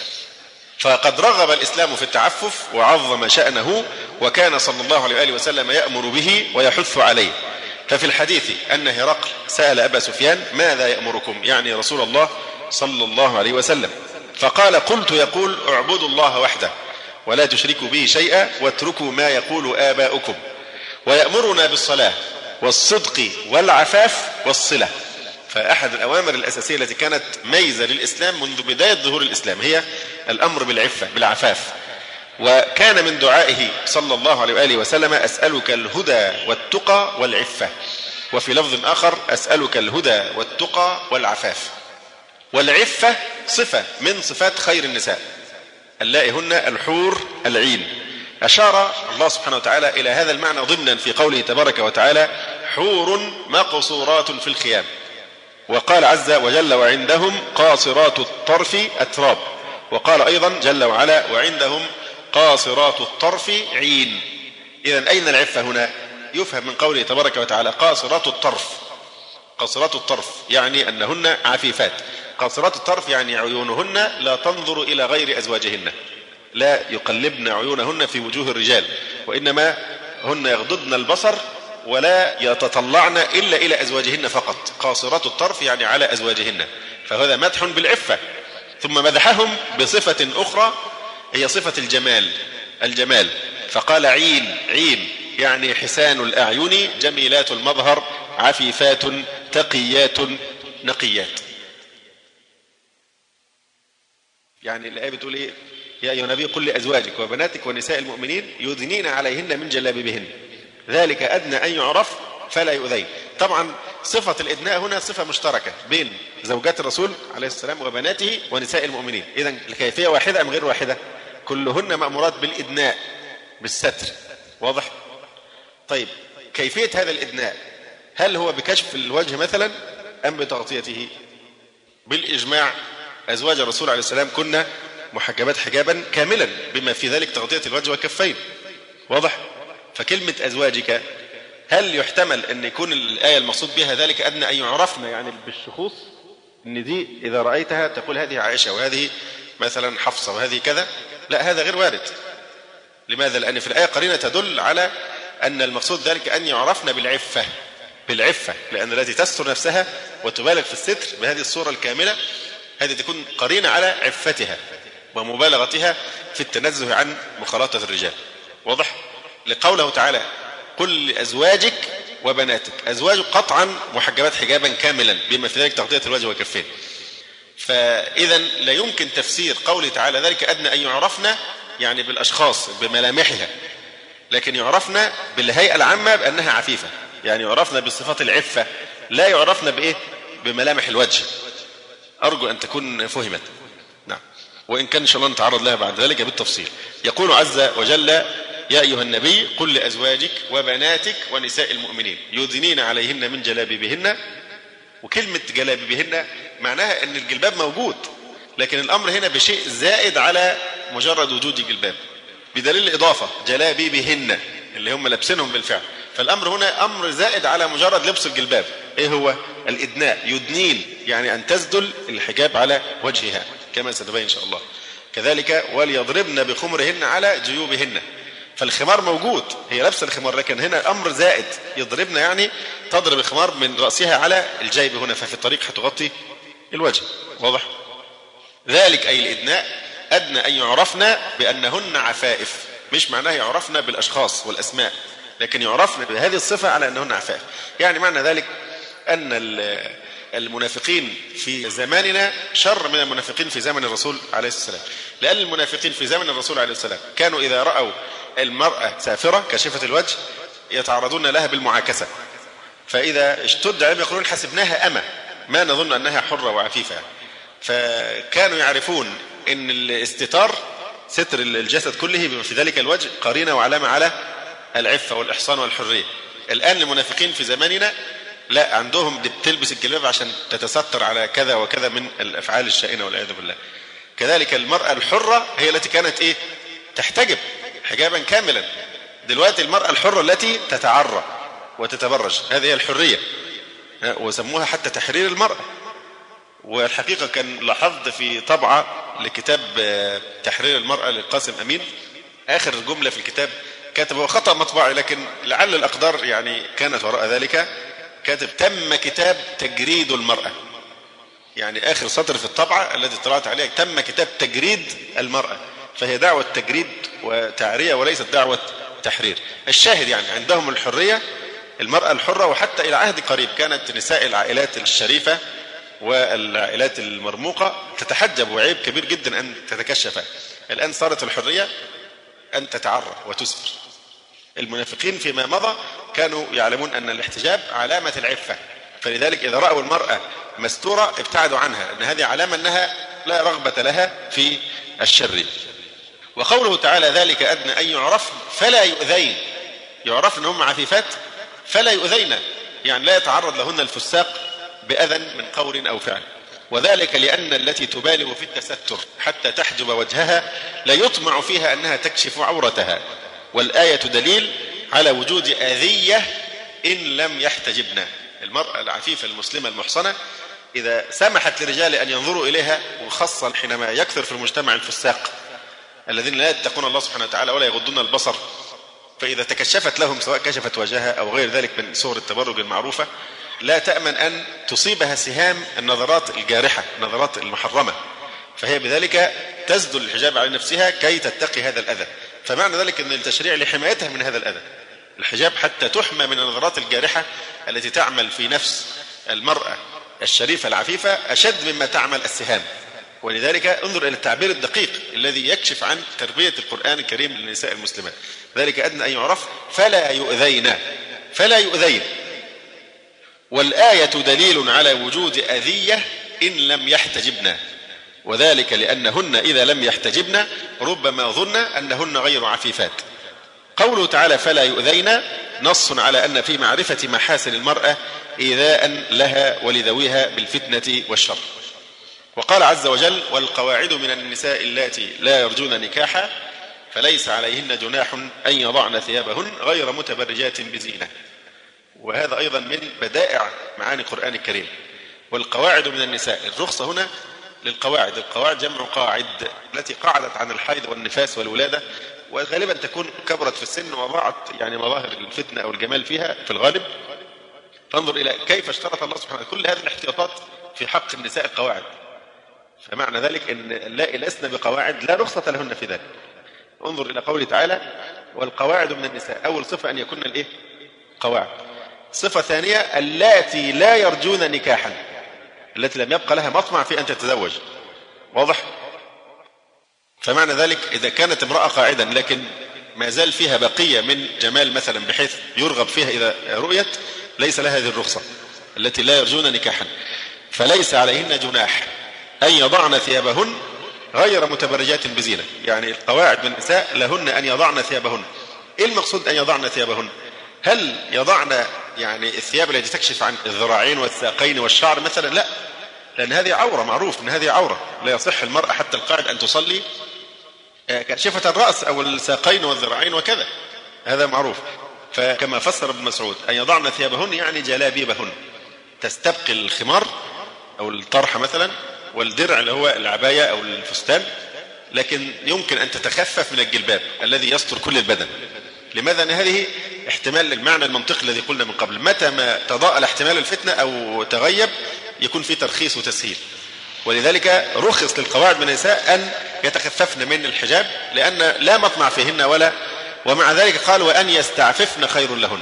فقد رغب الإسلام في التعفف وعظم شأنه، وكان صلى الله عليه وآله وسلم يأمر به ويحث عليه. ففي الحديث أن هرقل سأل أبا سفيان ماذا يأمركم، يعني رسول الله صلى الله عليه وسلم، فقال قلت يقول اعبدوا الله وحده ولا تشركوا به شيئا واتركوا ما يقول آباؤكم، ويأمرنا بالصلاة والصدق والعفاف والصلة. فأحد الأوامر الأساسية التي كانت ميزة للإسلام منذ بداية ظهور الإسلام هي الأمر بالعفة بالعفاف. وكان من دعائه صلى الله عليه وآله وسلم أسألك الهدى والتقى والعفة، وفي لفظ آخر أسألك الهدى والتقى والعفاف. والعفة صفة من صفات خير النساء اللائي هن الحور العين. أشار الله سبحانه وتعالى إلى هذا المعنى ضمنا في قوله تبارك وتعالى حور مقصورات في الخيام، وقال عز وجل وعندهم قاصرات الطرف أتراب، وقال أيضا جل وعلا وعندهم قاصرات الطرف عين. إذن أين العفة هنا؟ يفهم من قوله تبارك وتعالى قاصرات الطرف، قاصرات الطرف يعني أنهن عفيفات، قاصرات الطرف يعني عيونهن لا تنظر إلى غير أزواجهن، لا يقلبن عيونهن في وجوه الرجال، وإنما هن يغضضن البصر ولا يتطلعن إلا إلى أزواجهن فقط. قاصرات الطرف يعني على أزواجهن، فهذا مدح بالعفة. ثم مدحهم بصفة أخرى هي صفة الجمال، فقال عين، عين يعني حسان الأعين جميلات المظهر عفيفات تقيات نقيات. يعني الآية بتقول إيه؟ يا أيها النبي قل لأزواجك وبناتك ونساء المؤمنين يدنين عليهن من جلابيبهن ذلك أدنى أن يعرف فلا يؤذين. طبعا صفة الإدناء هنا صفة مشتركة بين زوجات الرسول عليه السلام وبناته ونساء المؤمنين. إذن الكيفية واحدة أم غير واحدة؟ كلهن مأمورات بالإدناء بالستر، واضح؟ طيب كيفية هذا الإدناء هل هو بكشف الوجه مثلا أم بتغطيته؟ بالإجماع أزواج الرسول عليه السلام كنا محجبات حجابا كاملا بما في ذلك تغطية الوجه والكفين، واضح؟ فكلمة أزواجك هل يحتمل أن يكون الآية المقصود بها ذلك أدنى أن يعرفن يعني بالشخوص، أن دي إذا رأيتها تقول هذه عائشة وهذه مثلا حفصة وهذه كذا؟ لا، هذا غير وارد. لماذا؟ لأن في الآية قرينة تدل على أن المقصود ذلك أن يعرفن بالعفة، لأن التي تستر نفسها وتبالغ في الستر بهذه الصورة الكاملة هذه تكون قرينة على عفتها ومبالغتها في التنزه عن مخالطة الرجال، واضح؟ لقوله تعالى قل لأزواجك وبناتك، أزواجك قطعا محجبات حجابا كاملا بما في ذلك تغطية الوجه والكفين. فإذا لا يمكن تفسير قوله تعالى ذلك أدنى أن يعرفن يعني بالأشخاص بملامحها، لكن يعرفن بالهيئة العامة بأنها عفيفة، يعني يعرفن بصفات العفة، لا يعرفن بإيه؟ بملامح الوجه. أرجو أن تكون فهمت. نعم، وإن كان إن شاء الله نتعرض لها بعد ذلك بالتفصيل. يقول عز وجل يا أيها النبي قل لأزواجك وبناتك ونساء المؤمنين يدنين عليهن من جلابيبهن. وكلمة جلابيبهن معناها أن الجلباب موجود، لكن الأمر هنا بشيء زائد على مجرد وجود الجلباب، بدليل الإضافة جلابيبهن اللي هم لابسينهم بالفعل. فالأمر هنا أمر زائد على مجرد لبس الجلباب. إيه هو؟ الإدناء، يدنين يعني أن تسدل الحجاب على وجهها كما ستبين إن شاء الله. كذلك وليضربن بخمرهن على جيوبهن، فالخمار موجود، هي لابسه الخمار، لكن هنا أمر زائد، يضربن يعني تضرب الخمار من رأسها على الجيب هنا، ففي الطريق هتغطي الوجه، واضح؟ ذلك أي الإدناء أدنى أن يعرفن بأنهن عفائف، مش معناه يعرفن بالأشخاص والأسماء، لكن يعرفن بهذه الصفة على أنهن عفائف. يعني معنى ذلك أن المنافقين في زماننا شر من المنافقين في زمن الرسول عليه السلام، لأن المنافقين في زمن الرسول عليه السلام كانوا إذا رأوا المرأة سافرة كشفة الوجه يتعرضون لها بالمعاكسة، فإذا اشتد عليهم يقولون حسبناها أمة، ما نظن أنها حرة وعفيفة. فكانوا يعرفون أن الاستتار ستر الجسد كله بما في ذلك الوجه قرينة وعلامة على العفة والإحصان والحرية. الآن المنافقين في زماننا لا، عندهم دي بتلبس الجلباب عشان تتستر على كذا وكذا من الأفعال الشائنة والعياذ بالله. كذلك المرأة الحرة هي التي كانت إيه؟ تحتجب حجابا كاملا. دلوقتي المرأة الحرة التي تتعرى وتتبرج، هذه هي الحرية، وسموها حتى تحرير المرأة. والحقيقة كان لاحظت في طبعة لكتاب تحرير المرأة للقاسم أمين، آخر جملة في الكتاب كاتب، هو خطأ مطبعي لكن لعل الأقدار يعني كانت وراء ذلك، كاتب تم كتاب تجريد المرأة. يعني آخر سطر في الطبعة التي اطلعت عليها تم كتاب تجريد المرأة، فهي دعوة تجريد وتعرية وليست دعوة تحرير. الشاهد يعني عندهم الحرية، المرأة الحرة. وحتى إلى عهد قريب كانت نساء العائلات الشريفة والعائلات المرموقة تتحجب، وعيب كبير جدا أن تتكشف. الآن صارت الحرية أن تتعرى وتسفر. المنافقين فيما مضى كانوا يعلمون أن الاحتجاب علامة العفة، فلذلك إذا رأوا المرأة مستورة ابتعدوا عنها، أن هذه علامة أنها لا رغبة لها في الشر. وقوله تعالى ذلك أدنى أن يعرف فلا يؤذين، يعرف أنهم عفيفات فلا يؤذين، يعني لا يتعرض لهن الفساق بأذى من قول أو فعل. وذلك لأن التي تبالغ في التستر حتى تحجب وجهها لا يطمع فيها أنها تكشف عورتها، والآية دليل على وجود أذية إن لم يحتجبنا. المرأة العفيفة المسلمة المحصنة إذا سمحت للرجال أن ينظروا إليها، وخاصة حينما يكثر في المجتمع الفساق الذين لا يتقون الله سبحانه وتعالى ولا يغضون البصر، فإذا تكشفت لهم سواء كشفت وجهها أو غير ذلك من صور التبرج المعروفة، لا تأمن أن تصيبها سهام النظرات الجارحة، النظرات المحرمة، فهي بذلك تسدل الحجاب على نفسها كي تتقي هذا الأذى. فمعنى ذلك أن التشريع لحمايتها من هذا الأذى، الحجاب حتى تحمى من النظرات الجارحة التي تعمل في نفس المرأة الشريفة العفيفة أشد مما تعمل السهام. ولذلك انظر إلى التعبير الدقيق الذي يكشف عن تربية القرآن الكريم للنساء المسلمات. ذلك أدنى أن يعرف فلا يؤذين، فلا يؤذين. والآية دليل على وجود أذية إن لم يحتجبن، وذلك لأنهن إذا لم يحتجبن ربما ظن أنهن غير عفيفات. قوله تعالى فلا يؤذين نص على أن في معرفة محاسن المرأة إيذاء لها ولذويها بالفتنة والشر. وقال عز وجل والقواعد من النساء اللاتي لا يرجون نكاحا فليس عليهن جناح أن يضعن ثيابهن غير متبرجات بزينة. وهذا أيضا من بدائع معاني القرآن الكريم. والقواعد من النساء، الرخصة هنا للقواعد، القواعد جمع قاعد، التي قعدت عن الحيض والنفاس والولادة، وغالبا تكون كبرت في السن وضاعت يعني مظاهر الفتنة أو الجمال فيها في الغالب. فانظر إلى كيف اشترط الله سبحانه كل هذه الاحتياطات في حق النساء القواعد. فمعنى ذلك أن اللائي لسن بقواعد لا رخصة لهن في ذلك. انظر إلى قوله تعالى والقواعد من النساء، أول صفة أن يكون الإيه؟ قواعد. صفة ثانية اللاتي لا يرجون نكاحا، التي لم يبقى لها مطمع في أن تتزوج. واضح؟ فمعنى ذلك إذا كانت امرأة قاعدا لكن ما زال فيها بقية من جمال مثلا بحيث يرغب فيها إذا رؤيت، ليس لها هذه الرخصة التي لا يرجون نكاحا. فليس عليهن جناح أن يضعن ثيابهن غير متبرجات بزينة، يعني القواعد من النساء لهن أن يضعن ثيابهن. إيه المقصود أن يضعن ثيابهن؟ هل يضعن يعني الثياب التي تكشف عن الذراعين والساقين والشعر مثلا؟ لا، لأن هذه عورة، معروف أن هذه عورة، لا يصح المرأة حتى القاعد أن تصلي كاشفة الرأس أو الساقين والذراعين وكذا، هذا معروف. فكما فسر ابن مسعود أن يضعن ثيابهن يعني جلابيبهن، تستبقي الخمار أو الطرحة مثلا والدرع اللي هو العباية أو الفستان، لكن يمكن أن تتخفف من الجلباب الذي يستر كل البدن. لماذا؟ أن هذه احتمال المعنى المنطقي الذي قلنا من قبل، متى ما تضاءل احتمال الفتنة أو تغيب يكون في ترخيص وتسهيل. ولذلك رخص للقواعد من النساء أن يتخففن من الحجاب لأن لا مطمع فيهن ولا، ومع ذلك قال وأن يستعففن خير لهن.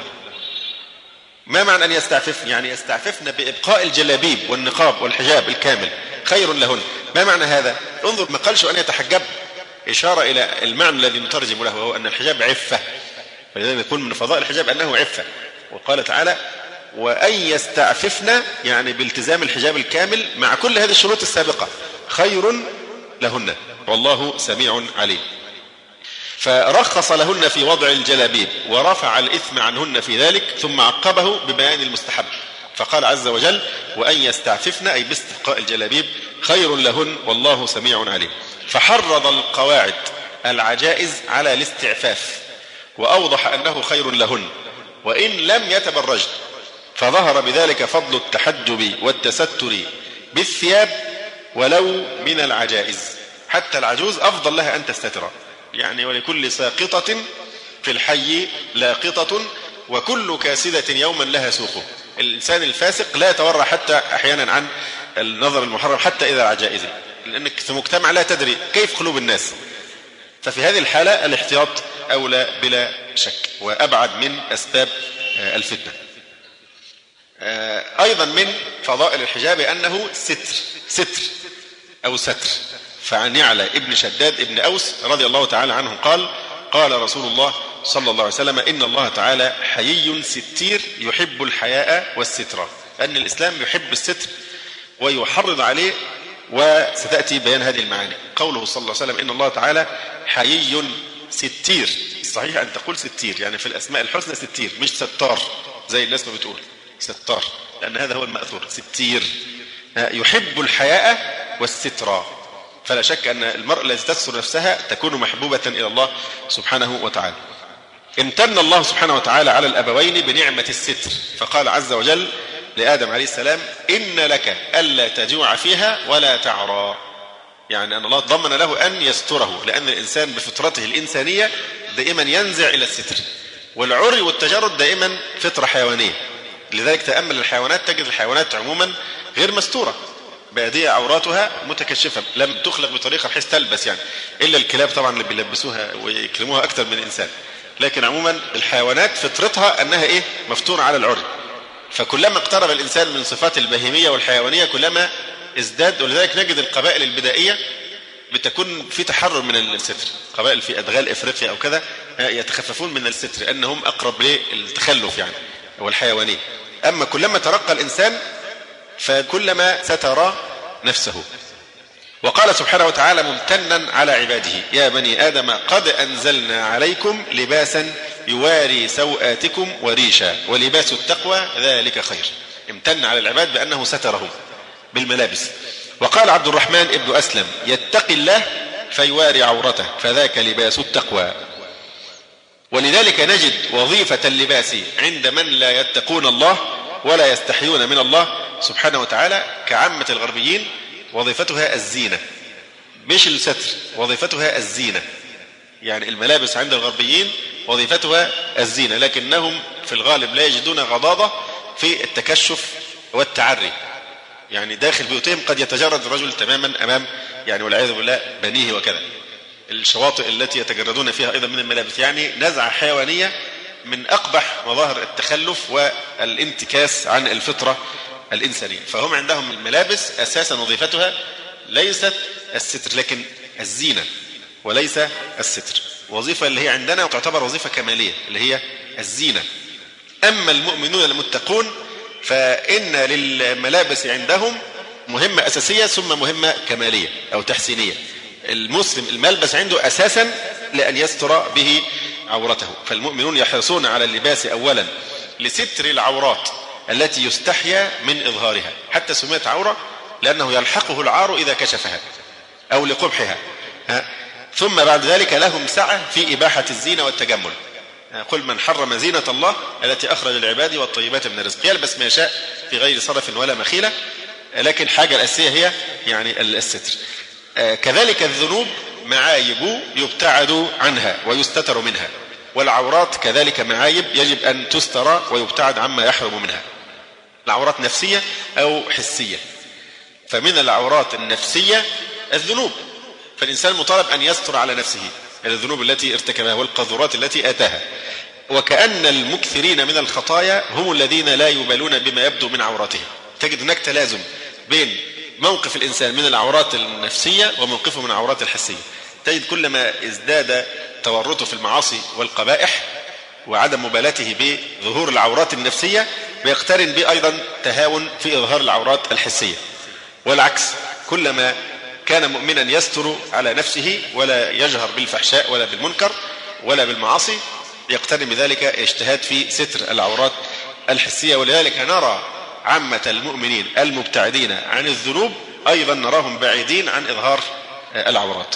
ما معنى أن يستعففن؟ يعني يستعففن بإبقاء الجلابيب والنقاب والحجاب الكامل خير لهن. ما معنى هذا؟ انظر، ما قالش أن يتحجب، إشارة إلى المعنى الذي نترجم له وهو أن الحجاب عفة، فلذلك يكون من فضائل الحجاب أنه عفة. وقال تعالى وأن يستعففن يعني بالتزام الحجاب الكامل مع كل هذه الشروط السابقة خير لهن والله سميع عليم. فرخص لهن في وضع الجلابيب ورفع الإثم عنهن في ذلك، ثم عقبه ببيان المستحب فقال عز وجل: وأن يستعففن، أي باستبقاء الجلابيب، خير لهن والله سميع عليم. فحرض القواعد العجائز على الاستعفاف، وأوضح أنه خير لهن وإن لم يتبرجن، فظهر بذلك فضل التحجب والتستر بالثياب ولو من العجائز. حتى العجوز أفضل لها أن تستتر، يعني ولكل ساقطة في الحي لاقطة وكل كاسدة يوما لها سوقه. الإنسان الفاسق لا يتورع حتى أحيانا عن النظر المحرم حتى إذا عجائز، لأنك في مجتمع لا تدري كيف قلوب الناس، ففي هذه الحالة الاحتياط أولى بلا شك وأبعد من أسباب الفتنة. أيضا من فضائل الحجاب أنه ستر أو ستر. فعن يعلى ابن شداد ابن أوس رضي الله تعالى عنه قال: قال رسول الله صلى الله عليه وسلم: إن الله تعالى حيي ستير يحب الحياء والستر. أن الإسلام يحب الستر ويحرض عليه، وستأتي بيان هذه المعاني. قوله صلى الله عليه وسلم: إن الله تعالى حيي ستير، صحيح أن تقول ستير، يعني في الأسماء الحسنى ستير، مش ستار زي الناس ما بتقول ستار، لأن هذا هو المأثور. ستير يحب الحياء والستر، فلا شك أن المرأة التي تستر نفسها تكون محبوبة إلى الله سبحانه وتعالى. امتن الله سبحانه وتعالى على الأبوين بنعمة الستر، فقال عز وجل لآدم عليه السلام: إن لك ألا تجوع فيها ولا تعرى. يعني أن الله ضمن له أن يستره، لأن الإنسان بفطرته الإنسانية دائما ينزع إلى الستر، والعري والتجرد دائما فطرة حيوانية. لذلك تأمل الحيوانات تجد الحيوانات عموما غير مستورة، بادية عوراتها متكشفة، لم تخلق بطريقة بحيث تلبس، يعني إلا الكلاب طبعا اللي بيلبسوها ويكرموها أكثر من الإنسان، لكن عموما الحيوانات فطرتها أنها مفتونة على العري. فكلما اقترب الإنسان من صفات البهيمية والحيوانية كلما ازداد. ولذلك نجد القبائل البدائية بتكون في تحرر من الستر، قبائل في أدغال إفريقيا أو كذا يتخففون من الستر أنهم أقرب للتخلف يعني والحيوانية. أما كلما ترقى الإنسان فكلما ستر نفسه. وقال سبحانه وتعالى ممتنا على عباده: يا بني آدم قد أنزلنا عليكم لباسا يواري سوآتكم وريشا ولباس التقوى ذلك خير. امتن على العباد بأنه سترهم بالملابس. وقال عبد الرحمن ابن أسلم: يتقي الله فيواري عورته فذاك لباس التقوى. ولذلك نجد وظيفة اللباس عند من لا يتقون الله ولا يستحيون من الله سبحانه وتعالى كعامة الغربيين وظيفتها الزينة، مش الستر، وظيفتها الزينة. يعني الملابس عند الغربيين وظيفتها الزينة، لكنهم في الغالب لا يجدون غضاضة في التكشف والتعري. يعني داخل بيوتهم قد يتجرد الرجل تماما أمام يعني والعياذ بالله بنيه وكذا. الشواطئ التي يتجردون فيها أيضا من الملابس، يعني نزعة حيوانية من أقبح مظاهر التخلف والانتكاس عن الفطرة الإنسانية. فهم عندهم الملابس أساسا وظيفتها ليست الستر لكن الزينة وليس الستر. وظيفة اللي هي عندنا تعتبر وظيفة كمالية اللي هي الزينة. أما المؤمنون المتقون فإن للملابس عندهم مهمة أساسية ثم مهمة كمالية أو تحسينية. المسلم الملبس عنده أساسا لأن يستر به عورته، فالمؤمنون يحرصون على اللباس أولا لستر العورات التي يستحيا من إظهارها، حتى سميت عورة لأنه يلحقه العار إذا كشفها أو لقبحها. ثم بعد ذلك لهم سعة في إباحة الزينة والتجمل. قل من حرم زينة الله التي أخرج للعباد والطيبات من الرزق، يلبس ما يشاء في غير صرف ولا مخيلة، لكن حاجة الأساسية هي يعني الستر. كذلك الذنوب معايب يبتعد عنها ويستتر منها، والعورات كذلك معايب يجب أن تستر ويبتعد عما يحرم منها، العورات نفسية أو حسية. فمن العورات النفسية الذنوب، فالإنسان مطالب أن يستر على نفسه الذنوب التي ارتكبها والقذورات التي آتاها. وكأن المكثرين من الخطايا هم الذين لا يبالون بما يبدو من عوراتهم. تجد هناك تلازم بين موقف الإنسان من العورات النفسية وموقفه من العورات الحسية. تجد كلما ازداد تورطه في المعاصي والقبائح وعدم مبالاته بظهور العورات النفسية بيقترن به أيضا تهاون في إظهار العورات الحسية، والعكس كلما كان مؤمنا يستر على نفسه ولا يجهر بالفحشاء ولا بالمنكر ولا بالمعاصي، يقترن بذلك اجتهاد في ستر العورات الحسية. ولذلك نرى عامة المؤمنين المبتعدين عن الذنوب أيضا نراهم بعيدين عن إظهار العورات.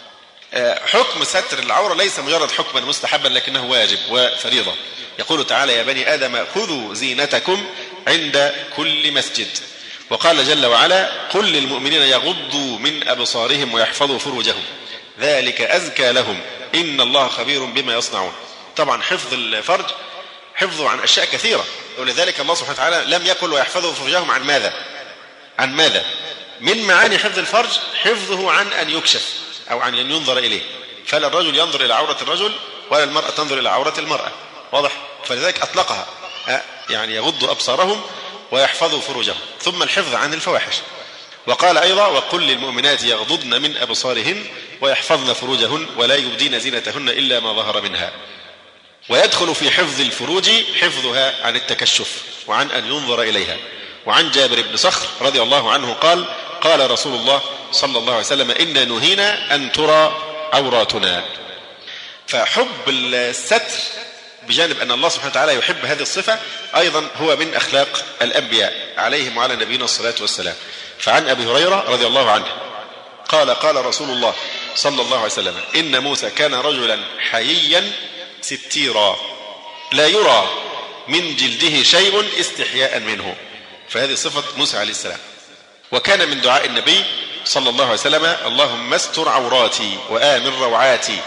حكم ستر العورة ليس مجرد حكما مستحبا لكنه واجب وفريضة. يقول تعالى: يا بني آدم خذوا زينتكم عند كل مسجد. وقال جل وعلا: قل للمؤمنين يغضوا من أبصارهم ويحفظوا فروجهم ذلك أزكى لهم إن الله خبير بما يصنعون. طبعا حفظ الفرج حفظه عن أشياء كثيرة، ولذلك الله سبحانه وتعالى لم يقل ويحفظوا فروجهم عن ماذا؟ عن ماذا؟ من معاني حفظ الفرج حفظه عن أن يكشف أو عن أن ينظر إليه، فلا الرجل ينظر إلى عورة الرجل ولا المرأة تنظر إلى عورة المرأة. واضح؟ فلذلك أطلقها، يعني يغضوا أبصارهم ويحفظوا فروجهم، ثم الحفظ عن الفواحش. وقال أيضا: وقل للمؤمنات يغضضن من أبصارهن ويحفظن فروجهن ولا يبدين زينتهن إلا ما ظهر منها. ويدخل في حفظ الفروج حفظها عن التكشف وعن أن ينظر إليها. وعن جابر بن صخر رضي الله عنه قال: قال رسول الله صلى الله عليه وسلم: إنا نهينا أن ترى عوراتنا. فحب الستر بجانب أن الله سبحانه وتعالى يحب هذه الصفة أيضا هو من أخلاق الأنبياء عليهم وعلى نبينا الصلاة والسلام. فعن أبي هريرة رضي الله عنه قال: قال رسول الله صلى الله عليه وسلم: إن موسى كان رجلا حييا ستيرا لا يرى من جلده شيء استحياء منه. فهذه صفة موسى عليه السلام. وكان من دعاء النبي صلى الله عليه وسلم: اللهم استر عوراتي وآمن روعاتي.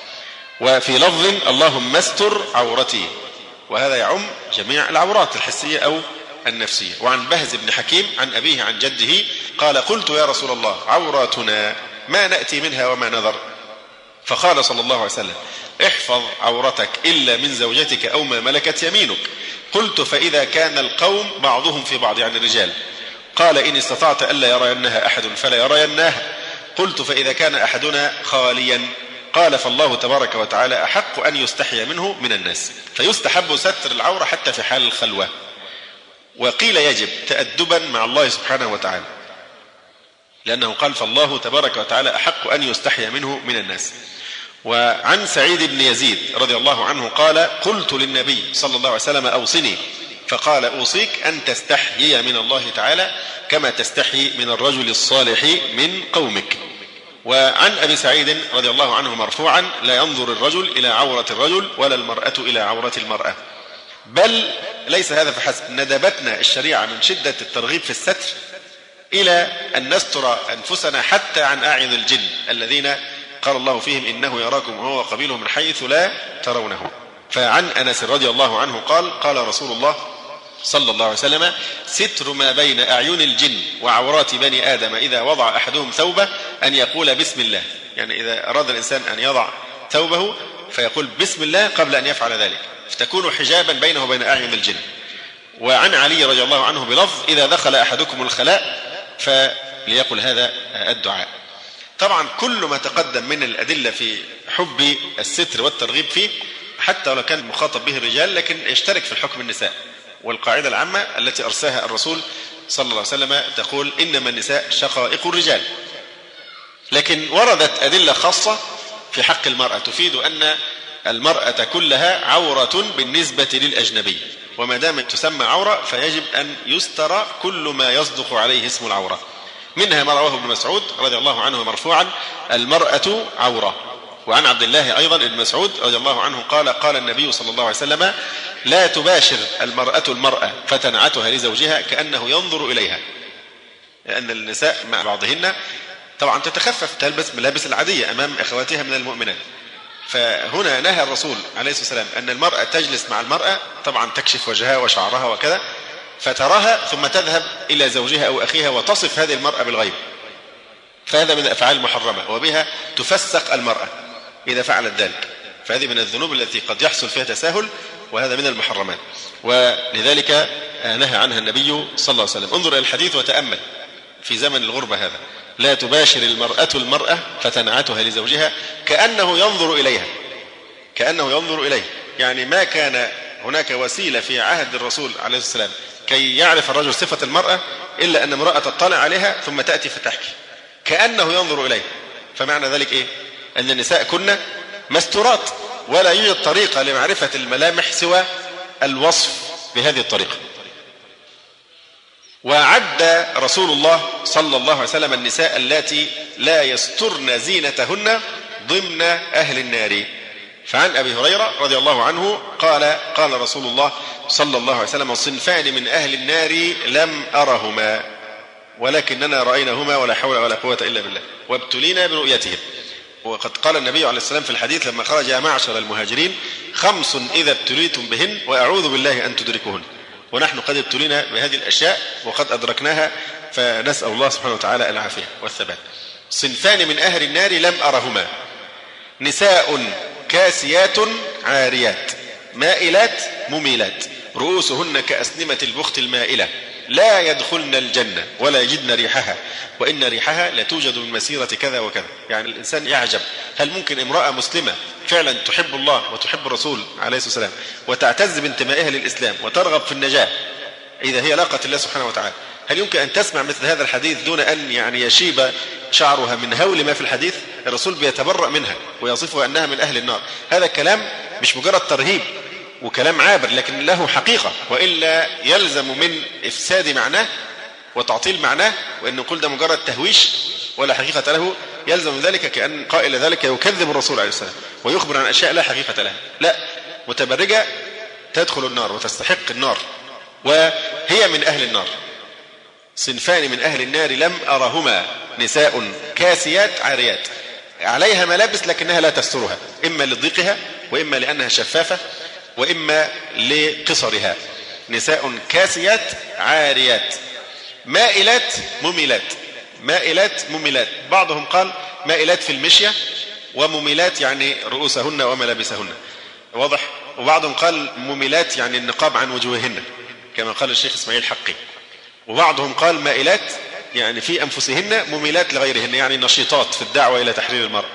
وفي لفظ: اللهم استر عورتي. وهذا يعم جميع العورات الحسية أو النفسية. وعن بهز بن حكيم عن أبيه عن جده قال: قلت يا رسول الله عوراتنا ما نأتي منها وما نذر؟ فقال صلى الله عليه وسلم: احفظ عورتك إلا من زوجتك أو ما ملكت يمينك. قلت: فإذا كان القوم بعضهم في بعض يعني الرجال؟ قال: إن استطعت ألا يرينها أحد فلا يرينها. قلت: فإذا كان أحدنا خاليا؟ قال: فالله تبارك وتعالى أحق أن يستحي منه من الناس. فيستحب ستر العورة حتى في حال الخلوة. وقيل يجب تأدبا مع الله سبحانه وتعالى، لأنه قال: فالله تبارك وتعالى أحق أن يستحي منه من الناس. وعن سعيد بن يزيد رضي الله عنه قال: قلت للنبي صلى الله عليه وسلم: أوصني. فقال: أوصيك أن تستحيي من الله تعالى كما تستحيي من الرجل الصالح من قومك. وعن أبي سعيد رضي الله عنه مرفوعا: لا ينظر الرجل إلى عورة الرجل ولا المرأة إلى عورة المرأة. بل ليس هذا فحسب، ندبتنا الشريعة من شدة الترغيب في الستر إلى أن نستر أنفسنا حتى عن أعين الجن الذين قال الله فيهم: إنه يراكم هو وقبيله من حيث لا ترونه. فعن أنس رضي الله عنه قال: قال رسول الله صلى الله عليه وسلم: ستر ما بين أعين الجن وعورات بني آدم إذا وضع أحدهم ثوبه أن يقول بسم الله. يعني إذا أراد الإنسان أن يضع ثوبه فيقول بسم الله قبل أن يفعل ذلك، فتكون حجابا بينه وبين أعين الجن. وعن علي رضي الله عنه بلفظ: إذا دخل أحدكم الخلاء فليقل هذا الدعاء. طبعا كل ما تقدم من الأدلة في حب الستر والترغيب فيه حتى لو كان مخاطب به الرجال لكن يشترك في الحكم النساء. والقاعدة العامة التي أرساها الرسول صلى الله عليه وسلم تقول: إنما النساء شقائق الرجال. لكن وردت أدلة خاصة في حق المرأة تفيد أن المرأة كلها عورة بالنسبة للأجنبي، وما دام تسمى عورة فيجب أن يستر كل ما يصدق عليه اسم العورة. منها ما رواه ابن مسعود رضي الله عنه مرفوعا: المرأة عورة. وعن عبد الله أيضا ابن مسعود رضي الله عنه قال: قال النبي صلى الله عليه وسلم: لا تباشر المرأة فتنعتها لزوجها كأنه ينظر إليها. لأن النساء مع بعضهن طبعا تتخفف، تلبس ملابس العادية أمام أخواتها من المؤمنات. فهنا نهى الرسول عليه الصلاة والسلام أن المرأة تجلس مع المرأة، طبعا تكشف وجهها وشعرها وكذا، فتراها ثم تذهب إلى زوجها أو أخيها وتصف هذه المرأة بالغيب. فهذا من الأفعال المحرمة، وبها تفسق المرأة إذا فعلت ذلك. فهذه من الذنوب التي قد يحصل فيها تساهل، وهذا من المحرمات، ولذلك نهى عنها النبي صلى الله عليه وسلم. انظر إلى الحديث وتأمل في زمن الغربة هذا: لا تباشر المرأة فتنعتها لزوجها كأنه ينظر إليها. كأنه ينظر إليه، يعني ما كان هناك وسيلة في عهد الرسول عليه الصلاة والسلام كي يعرف الرجل صفة المرأة إلا أن امرأة تطلع عليها ثم تأتي فتحكي. كأنه ينظر إليه. فمعنى ذلك إيه؟ أن النساء كن مستورات، ولا يوجد طريقة لمعرفة الملامح سوى الوصف بهذه الطريقة. وعد رسول الله صلى الله عليه وسلم النساء التي لا يسترن زينتهن ضمن أهل النار. فعن أبي هريرة رضي الله عنه قال رسول الله صلى الله عليه وسلم: صنفان من أهل النار لم أرهما ولكننا رأيناهما ولا حول ولا قوة إلا بالله وابتلينا برؤيتهم. وقد قال النبي عليه السلام في الحديث لما خرج: يا معشر المهاجرين 5 إذا ابتليتم بهن وأعوذ بالله أن تدركوهن. ونحن قد ابتلينا بهذه الأشياء وقد أدركناها، فنسأل الله سبحانه وتعالى العافية والثبات. صنفان من أهل النار لم أرهما: نساء كاسيات عاريات مائلات مميلات رؤوسهن كأسنمة البخت المائلة لا يدخلن الجنة ولا يجدن ريحها وإن ريحها لتوجد من مسيرة كذا وكذا. يعني الإنسان يعجب، هل ممكن امرأة مسلمة فعلا تحب الله وتحب الرسول عليه الصلاة والسلام وتعتز بانتمائها للإسلام وترغب في النجاة إذا هي لاقت الله سبحانه وتعالى، هل يمكن أن تسمع مثل هذا الحديث دون أن يشيب شعرها من هول ما في الحديث؟ الرسول بيتبرأ منها ويصفها أنها من أهل النار. هذا الكلام مش مجرد ترهيب وكلام عابر، لكن له حقيقة، وإلا يلزم من إفساد معناه وتعطيل معناه، وإن نقول ده مجرد تهويش ولا حقيقة له، يلزم ذلك كأن قائل ذلك يكذب الرسول عليه السلام ويخبر عن أشياء لا حقيقة لها. لا، متبرجة تدخل النار وتستحق النار وهي من أهل النار. صنفان من أهل النار لم أرهما: نساء كاسيات عاريات عليها ملابس لكنها لا تسترها، إما لضيقها وإما لأنها شفافة وإما لقصرها. نساء كاسيات عاريات مائلات مميلات. مائلات مميلات، بعضهم قال مائلات في المشية ومميلات يعني رؤوسهن وملابسهن، واضح. وبعضهم قال مميلات يعني النقاب عن وجوههن كما قال الشيخ إسماعيل حقي. وبعضهم قال مائلات يعني في أنفسهن مميلات لغيرهن، يعني نشيطات في الدعوة إلى تحرير المرأة.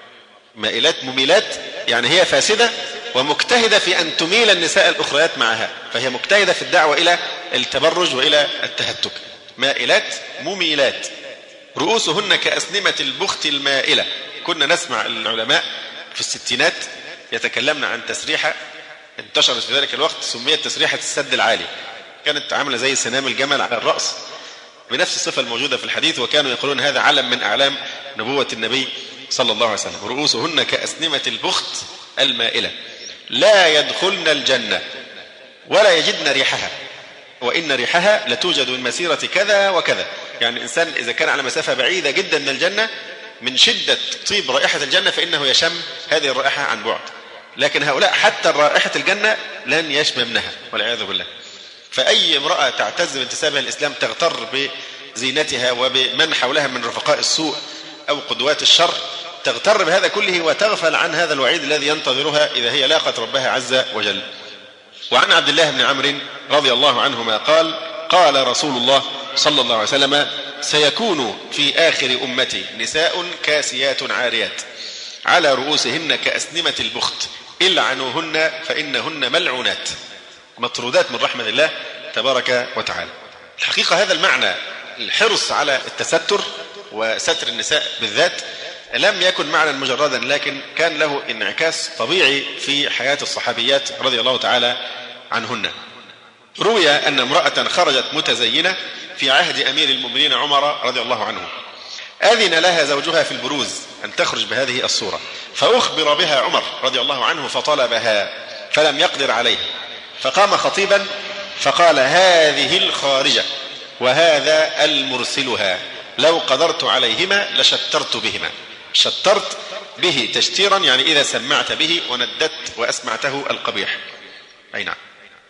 مائلات مميلات يعني هي فاسدة ومجتهدة في أن تميل النساء الأخريات معها، فهي مجتهدة في الدعوة إلى التبرج وإلى التهتك. مائلات مميلات رؤوسهن كأسنمة البخت المائلة. كنا نسمع العلماء في الستينات يتكلمنا عن تسريحة انتشرت في ذلك الوقت سميت تسريحة السد العالي، كانت عاملة زي سنام الجمل على الرأس بنفس الصفة الموجودة في الحديث، وكانوا يقولون هذا علم من أعلام نبوة النبي صلى الله عليه وسلم. رؤوسهن كأسنمة البخت المائلة لا يدخلن الجنة ولا يجدن ريحها وإن ريحها لتوجد من مسيرة كذا وكذا. يعني الإنسان إذا كان على مسافة بعيدة جدا من الجنة من شدة طيب رائحة الجنة فإنه يشم هذه الرائحة عن بعد، لكن هؤلاء حتى رائحة الجنة لن يشممنها والعياذ بالله. فأي امرأة تعتز بانتسابها للإسلام تغتر بزينتها وبمن حولها من رفقاء السوء أو قدوات الشر، تغتر بهذا كله وتغفل عن هذا الوعيد الذي ينتظرها إذا هي لاقت ربها عز وجل. وعن عبد الله بن عمرو رضي الله عنهما قال: قال رسول الله صلى الله عليه وسلم: سيكون في آخر أمتي نساء كاسيات عاريات على رؤوسهن كأسنمة البخت إلعنوهن فإنهن ملعونات، مطرودات من رحمة الله تبارك وتعالى. الحقيقة هذا المعنى الحرص على التستر وستر النساء بالذات لم يكن معنى مجردا، لكن كان له انعكاس طبيعي في حياة الصحابيات رضي الله تعالى عنهن. روي أن امرأة خرجت متزينة في عهد أمير المؤمنين عمر رضي الله عنه، أذن لها زوجها في البروز أن تخرج بهذه الصورة، فأخبر بها عمر رضي الله عنه فطلبها فلم يقدر عليها، فقام خطيبا فقال: هذه الخارجة وهذا المرسلها، لو قدرت عليهما لشترت بهما. شترت به تشتيرا يعني إذا سمعت به ونددت وأسمعته القبيح. أي نعم.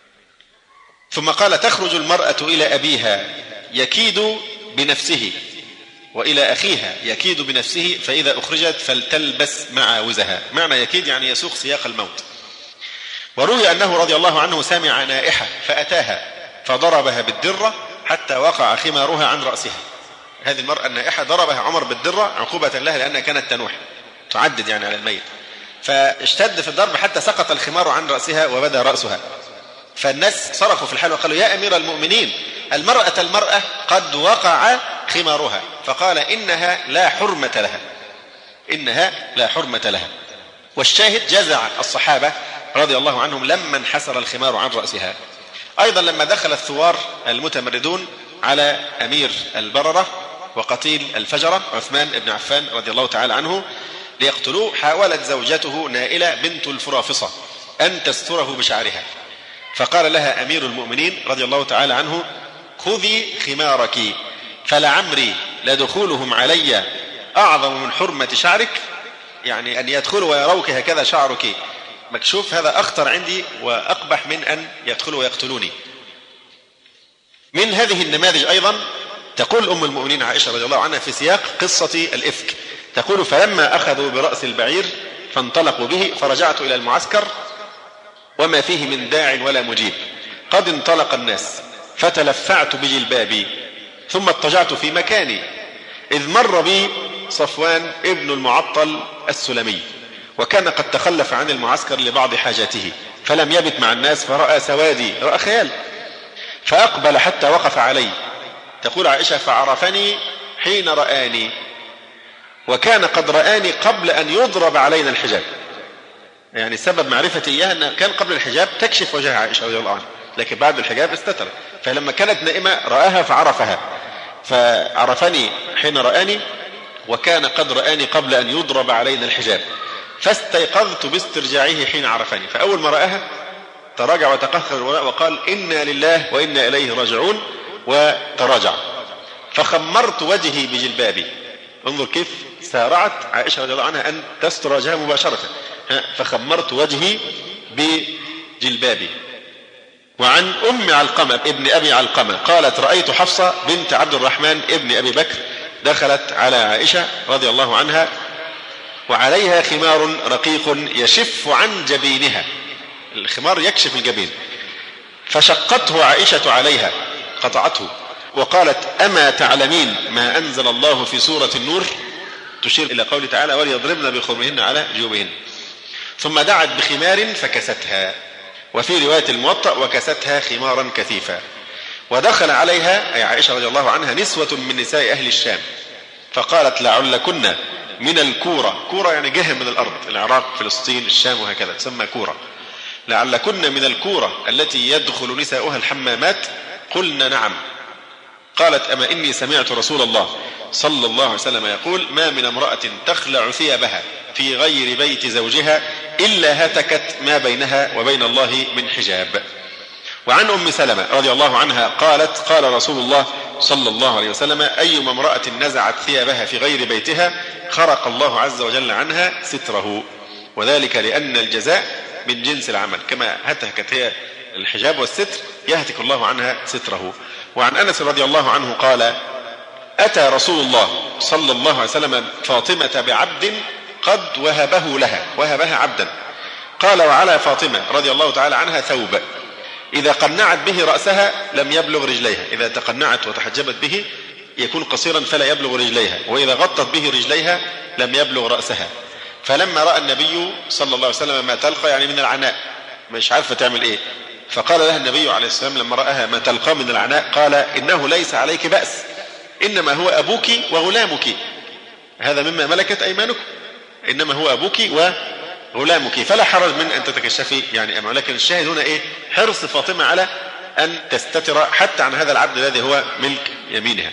ثم قال: تخرج المرأة إلى أبيها يكيد بنفسه وإلى أخيها يكيد بنفسه، فإذا أخرجت فلتلبس معاوزها. معنى يكيد يعني يسوق سياق الموت. وروي أنه رضي الله عنه سمع نائحة فأتاها فضربها بالدرة حتى وقع خمارها عن رأسها. هذه المرأة النائحة ضربها عمر بالدرة عقوبة لها لأنها كانت تنوح تعدد يعني على الميت، فاشتد في الضرب حتى سقط الخمار عن رأسها وبدا رأسها. فالناس صرخوا في الحال وقالوا: يا أمير المؤمنين، المرأة قد وقع خمارها، فقال إنها لا حرمة لها، إنها لا حرمة لها. والشاهد جزع الصحابة رضي الله عنهم لما انحسر الخمار عن رأسها. أيضا لما دخل الثوار المتمردون على أمير البررة وقتيل الفجرة عثمان بن عفان رضي الله تعالى عنه ليقتلوه، حاولت زوجته نائلة بنت الفرافصة أن تستره بشعرها، فقال لها أمير المؤمنين رضي الله تعالى عنه: خذي خمارك فلعمري لدخولهم علي أعظم من حرمة شعرك، يعني أن يدخلوا ويروك هكذا شعرك مكشوف هذا أخطر عندي وأقبح من أن يدخلوا ويقتلوني. من هذه النماذج أيضا تقول أم المؤمنين عائشة رضي الله عنها في سياق قصة الإفك، تقول: فلما أخذوا برأس البعير فانطلقوا به فرجعت إلى المعسكر وما فيه من داع ولا مجيب، قد انطلق الناس، فتلفعت بجلبابي ثم اضطجعت في مكاني، إذ مر بي صفوان ابن المعطل السلمي، وكان قد تخلف عن المعسكر لبعض حاجاته فلم يبت مع الناس، فرأى سوادي، رأى خيال، فأقبل حتى وقف علي. تقول عائشة: فعرفني حين رآني، وكان قد رآني قبل أن يضرب علينا الحجاب. يعني سبب معرفتي إياها أن كان قبل الحجاب تكشف وجه عائشة رضي الله عنها، لكن بعد الحجاب استتر، فلما كانت نائمة رآها فعرفها، فعرفني حين رآني وكان قد رآني قبل أن يضرب علينا الحجاب، فاستيقظت باسترجاعه حين عرفني، فأول ما رآها تراجع وتقهقر الوراء وقال: إنا لله وإنا إليه راجعون، وتراجع. فخمرت وجهي بجلبابي. انظر كيف سارعت عائشة رضي الله عنها أن تستر وجهها مباشرة. فخمرت وجهي بجلبابي. وعن أم علقمة ابن أبي علقمة قالت: رأيت حفصة بنت عبد الرحمن ابن أبي بكر دخلت على عائشة رضي الله عنها وعليها خمار رقيق يشف عن جبينها، الخمار يكشف الجبين، فشقته عائشة عليها، قطعته، وقالت: أما تعلمين ما أنزل الله في سورة النور، تشير إلى قوله تعالى: وليضربن بخمرهن على جيوبهن. ثم دعت بخمار فكستها، وفي رواية الموطأ: وكستها خمارا كثيفا. ودخل عليها أي عائشة رضي الله عنها نسوة من نساء أهل الشام، فقالت: لعلكن من الكورة، كورة يعني جهة من الأرض، العراق فلسطين الشام وهكذا تسمى كورة، لعلكن من الكورة التي يدخل نساؤها الحمامات، قلنا: نعم. قالت: أما إني سمعت رسول الله صلى الله عليه وسلم يقول: ما من امرأة تخلع ثيابها في غير بيت زوجها إلا هتكت ما بينها وبين الله من حجاب. وعن أم سلمة رضي الله عنها قالت: قال رسول الله صلى الله عليه وسلم: أيما امرأة نزعت ثيابها في غير بيتها خرق الله عز وجل عنها ستره، وذلك لأن الجزاء من جنس العمل، كما هتكت هي الحجاب والستر يهتك الله عنها ستره. وعن أنس رضي الله عنه قال: أتى رسول الله صلى الله عليه وسلم فاطمة بعبد قد وهبه لها، وهبها عبدا، قال: وعلى فاطمة رضي الله تعالى عنها ثوب إذا قنعت به رأسها لم يبلغ رجليها، إذا تقنعت وتحجبت به يكون قصيرا فلا يبلغ رجليها، وإذا غطت به رجليها لم يبلغ رأسها. فلما رأى النبي صلى الله عليه وسلم ما تلقى، يعني من العناء، مش عارفة تعمل إيه، فقال لها النبي عليه السلام لما رأها ما تلقى من العناء، قال: إنه ليس عليك بأس، إنما هو أبوك وغلامك، هذا مما ملكت أيمانكم، إنما هو أبوك وغلامك، فلا حرج من أن تتكشفي يعني أمامه. لكن الشاهد هنا إيه؟ حرص فاطمة على أن تستتر حتى عن هذا العبد الذي هو ملك يمينها.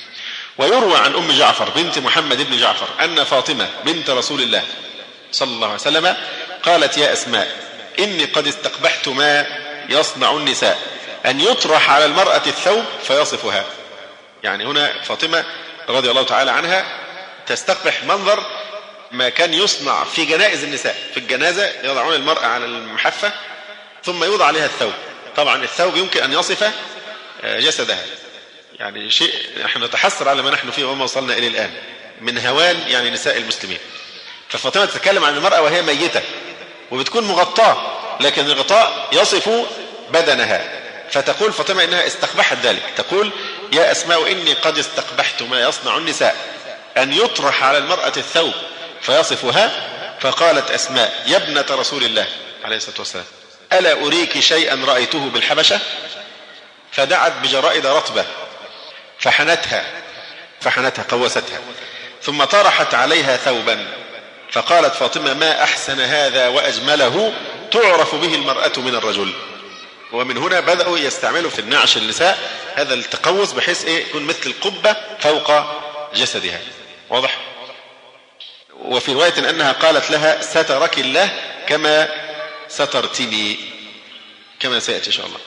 ويروى عن أم جعفر بنت محمد بن جعفر أن فاطمة بنت رسول الله صلى الله عليه وسلم قالت: يا أسماء، إني قد استقبحت ما يصنع النساء، أن يطرح على المرأة الثوب فيصفها. يعني هنا فاطمة رضي الله تعالى عنها تستقبح منظر ما كان يصنع في جنائز النساء، في الجنازة يضعون المرأة على المحفة ثم يوضع عليها الثوب. طبعا الثوب يمكن أن يصف جسدها، يعني شيء نحن نتحسر على ما نحن فيه وما وصلنا إليه الآن من هوان يعني نساء المسلمين. ففاطمة تتكلم عن المرأة وهي ميتة وبتكون مغطاة، لكن الغطاء يصف بدنها، فتقول فاطمة إنها استقبحت ذلك، تقول: يا أسماء، إني قد استقبحت ما يصنع النساء، أن يطرح على المرأة الثوب فيصفها. فقالت أسماء: يا ابنة رسول الله عليه الصلاة والسلام، ألا أريك شيئا رأيته بالحبشة؟ فدعت بجرائد رطبة فحنتها فحنتها قوستها، ثم طرحت عليها ثوبا، فقالت فاطمة ما أحسن هذا وأجمله تعرف به المرأة من الرجل. ومن هنا بدأوا يستعملوا في النعش النساء هذا التقوس بحيث يكون مثل القبة فوق جسدها. واضح؟ وفي رواية أنها قالت لها سترك الله كما سترتني، كما سيأتي إن شاء الله.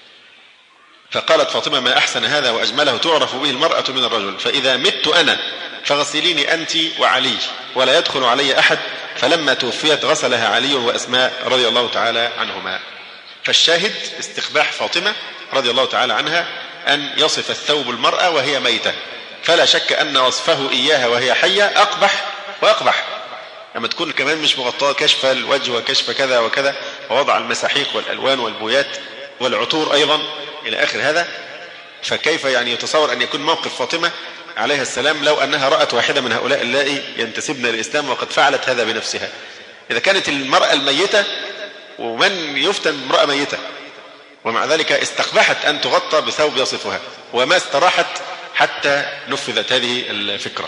فقالت فاطمة ما أحسن هذا وأجمله تعرف به المرأة من الرجل، فإذا مت أنا فغسليني أنت وعلي ولا يدخل علي أحد. فلما توفيت غسلها علي وأسماء رضي الله تعالى عنهما. فالشاهد استقباح فاطمة رضي الله تعالى عنها أن يصف الثوب المرأة وهي ميتة، فلا شك أن وصفه إياها وهي حية أقبح وأقبح. لما تكون كمان مش مغطاة، كشف الوجه وكشف كذا وكذا، ووضع المساحيق والألوان والبويات والعطور أيضا إلى آخر هذا، فكيف يعني يتصور أن يكون موقف فاطمة عليها السلام لو أنها رأت واحدة من هؤلاء اللائي ينتسبن للإسلام وقد فعلت هذا بنفسها؟ إذا كانت المرأة الميتة، ومن يفتن امرأة ميتة، ومع ذلك استقبحت أن تغطى بثوب يصفها، وما استراحت حتى نفذت هذه الفكرة.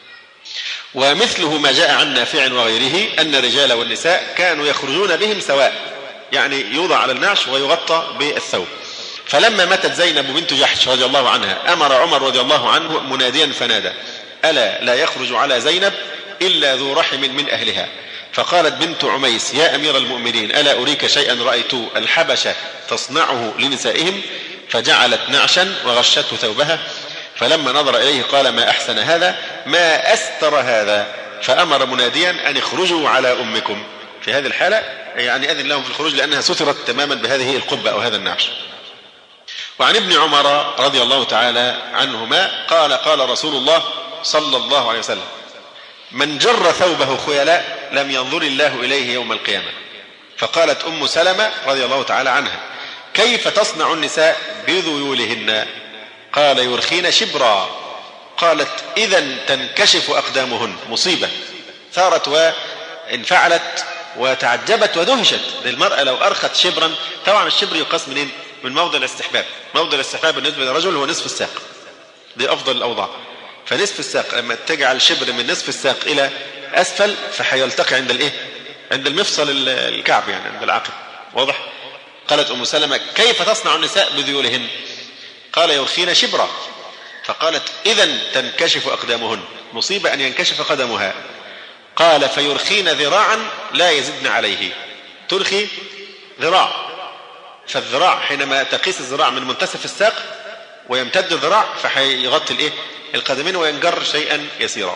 ومثله ما جاء عن نافع وغيره أن الرجال والنساء كانوا يخرجون بهم سواء، يعني يوضع على النعش ويغطى بالثوب. فلما ماتت زينب بنت جحش رضي الله عنها أمر عمر رضي الله عنه مناديا فنادى ألا لا يخرج على زينب إلا ذو رحم من أهلها. فقالت بنت عميس يا أمير المؤمنين ألا أريك شيئا رأيت الحبشة تصنعه لنسائهم؟ فجعلت نعشا وغشته ثوبها، فلما نظر إليه قال ما أحسن هذا ما أستر هذا، فأمر مناديا أن اخرجوا على أمكم. في هذه الحالة يعني أذن لهم في الخروج لأنها سترت تماما بهذه القبة أو هذا النعش. وعن ابن عمر رضي الله تعالى عنهما قال قال رسول الله صلى الله عليه وسلم من جر ثوبه خيلاء لم ينظر الله إليه يوم القيامة. فقالت أم سلمة رضي الله تعالى عنها كيف تصنع النساء بذيولهن؟ قال يرخين شبرا. قالت إذن تنكشف أقدامهن. مصيبة، ثارت وانفعلت وتعجبت ودهشت. للمرأة لو أرخت شبرا، طبعا الشبر يقاس منين؟ من موضع الاستحباب. موضع الاستحباب بالنسبة للرجل هو نصف الساق، دي أفضل الأوضاع. فنصف الساق لما تجعل شبر من نصف الساق إلى أسفل فحيلتقي عند الإيه؟ عند المفصل الكعب، يعني عند العقب. واضح؟ قالت أم سلمة كيف تصنع النساء بذيولهن؟ قال يرخين شبرا. فقالت إذن تنكشف أقدامهن. مصيبة أن ينكشف قدمها. قال فيرخين ذراعا لا يزدن عليه. ترخي ذراع، فالذراع حينما تقيس الذراع من منتصف الساق ويمتد الذراع فحيغطي الإيه؟ القدمين وينجر شيئا يسيرا.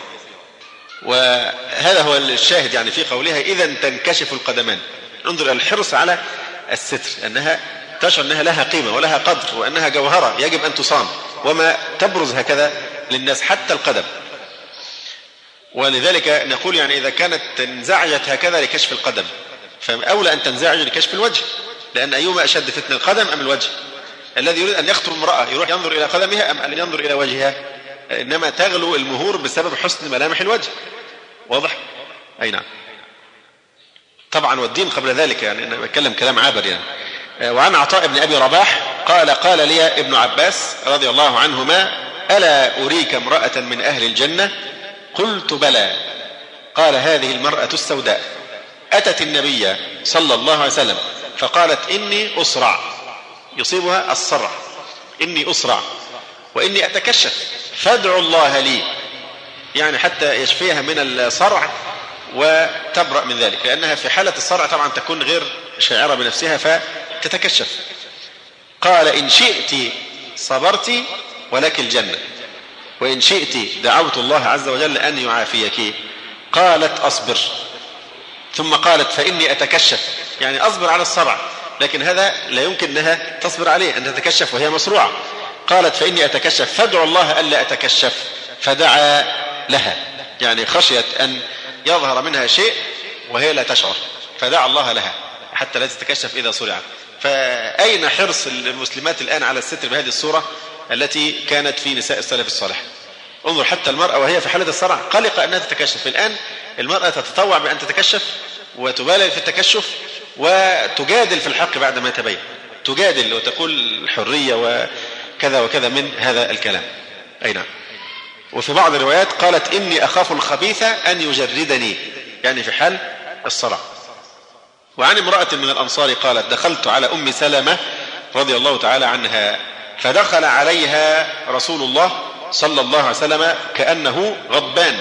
وهذا هو الشاهد يعني في قولها إذن تنكشف القدمان. انظر الحرص على الستر، أنها تشعر أنها لها قيمة ولها قدر وأنها جوهرة يجب أن تصان، وما تبرز هكذا للناس حتى القدم. ولذلك نقول يعني إذا كانت انزعجت هكذا لكشف القدم فأولى أن تنزعج لكشف الوجه، لأن أيما أشد فتنة القدم أم الوجه؟ الذي يريد أن يخطر امرأة يروح ينظر إلى قدمها أم أن ينظر إلى وجهها؟ إنما تغلو المهور بسبب حسن ملامح الوجه. واضح؟ أي نعم. طبعا والدين قبل ذلك، يعني أنا بتكلم كلام عابر يعني. وعن عطاء بن أبي رباح قال قال لي ابن عباس رضي الله عنهما ألا أريك امرأة من أهل الجنة؟ قلت بلى. قال هذه المرأة السوداء أتت النبي صلى الله عليه وسلم فقالت إني أسرع، يصيبها الصرع، إني أسرع وإني أتكشف فادعوا الله لي، يعني حتى يشفيها من الصرع وتبرأ من ذلك، لأنها في حالة الصرع طبعا تكون غير شاعرة بنفسها فتتكشف. قال إن شئت صبرت ولك الجنة وإن شئت دعوت الله عز وجل أن يعافيك. قالت أصبر. ثم قالت فإني أتكشف، يعني أصبر على الصرع، لكن هذا لا يمكن أنها تصبر عليه أن تتكشف وهي مصروعة. قالت فإني أتكشف فادعوا الله ألا أتكشف، فدعا لها، يعني خشيت أن يظهر منها شيء وهي لا تشعر، فدعا الله لها حتى لا تتكشف إذا صرعت. فأين حرص المسلمات الآن على الستر بهذه الصورة التي كانت في نساء السلف الصالح؟ انظر حتى المرأة وهي في حالة الصرع قلقة أنها تتكشف. الآن المرأة تتطوع بأن تتكشف وتبالغ في التكشف وتجادل في الحق بعد ما يتبين، تجادل وتقول الحرية وكذا وكذا من هذا الكلام. أي نعم. وفي بعض الروايات قالت إني أخاف الخبيث أن يجردني، يعني في حال الصلع. وعن امرأة من الأنصار قالت دخلت على أم سلمة رضي الله تعالى عنها فدخل عليها رسول الله صلى الله عليه وسلم كأنه غضبان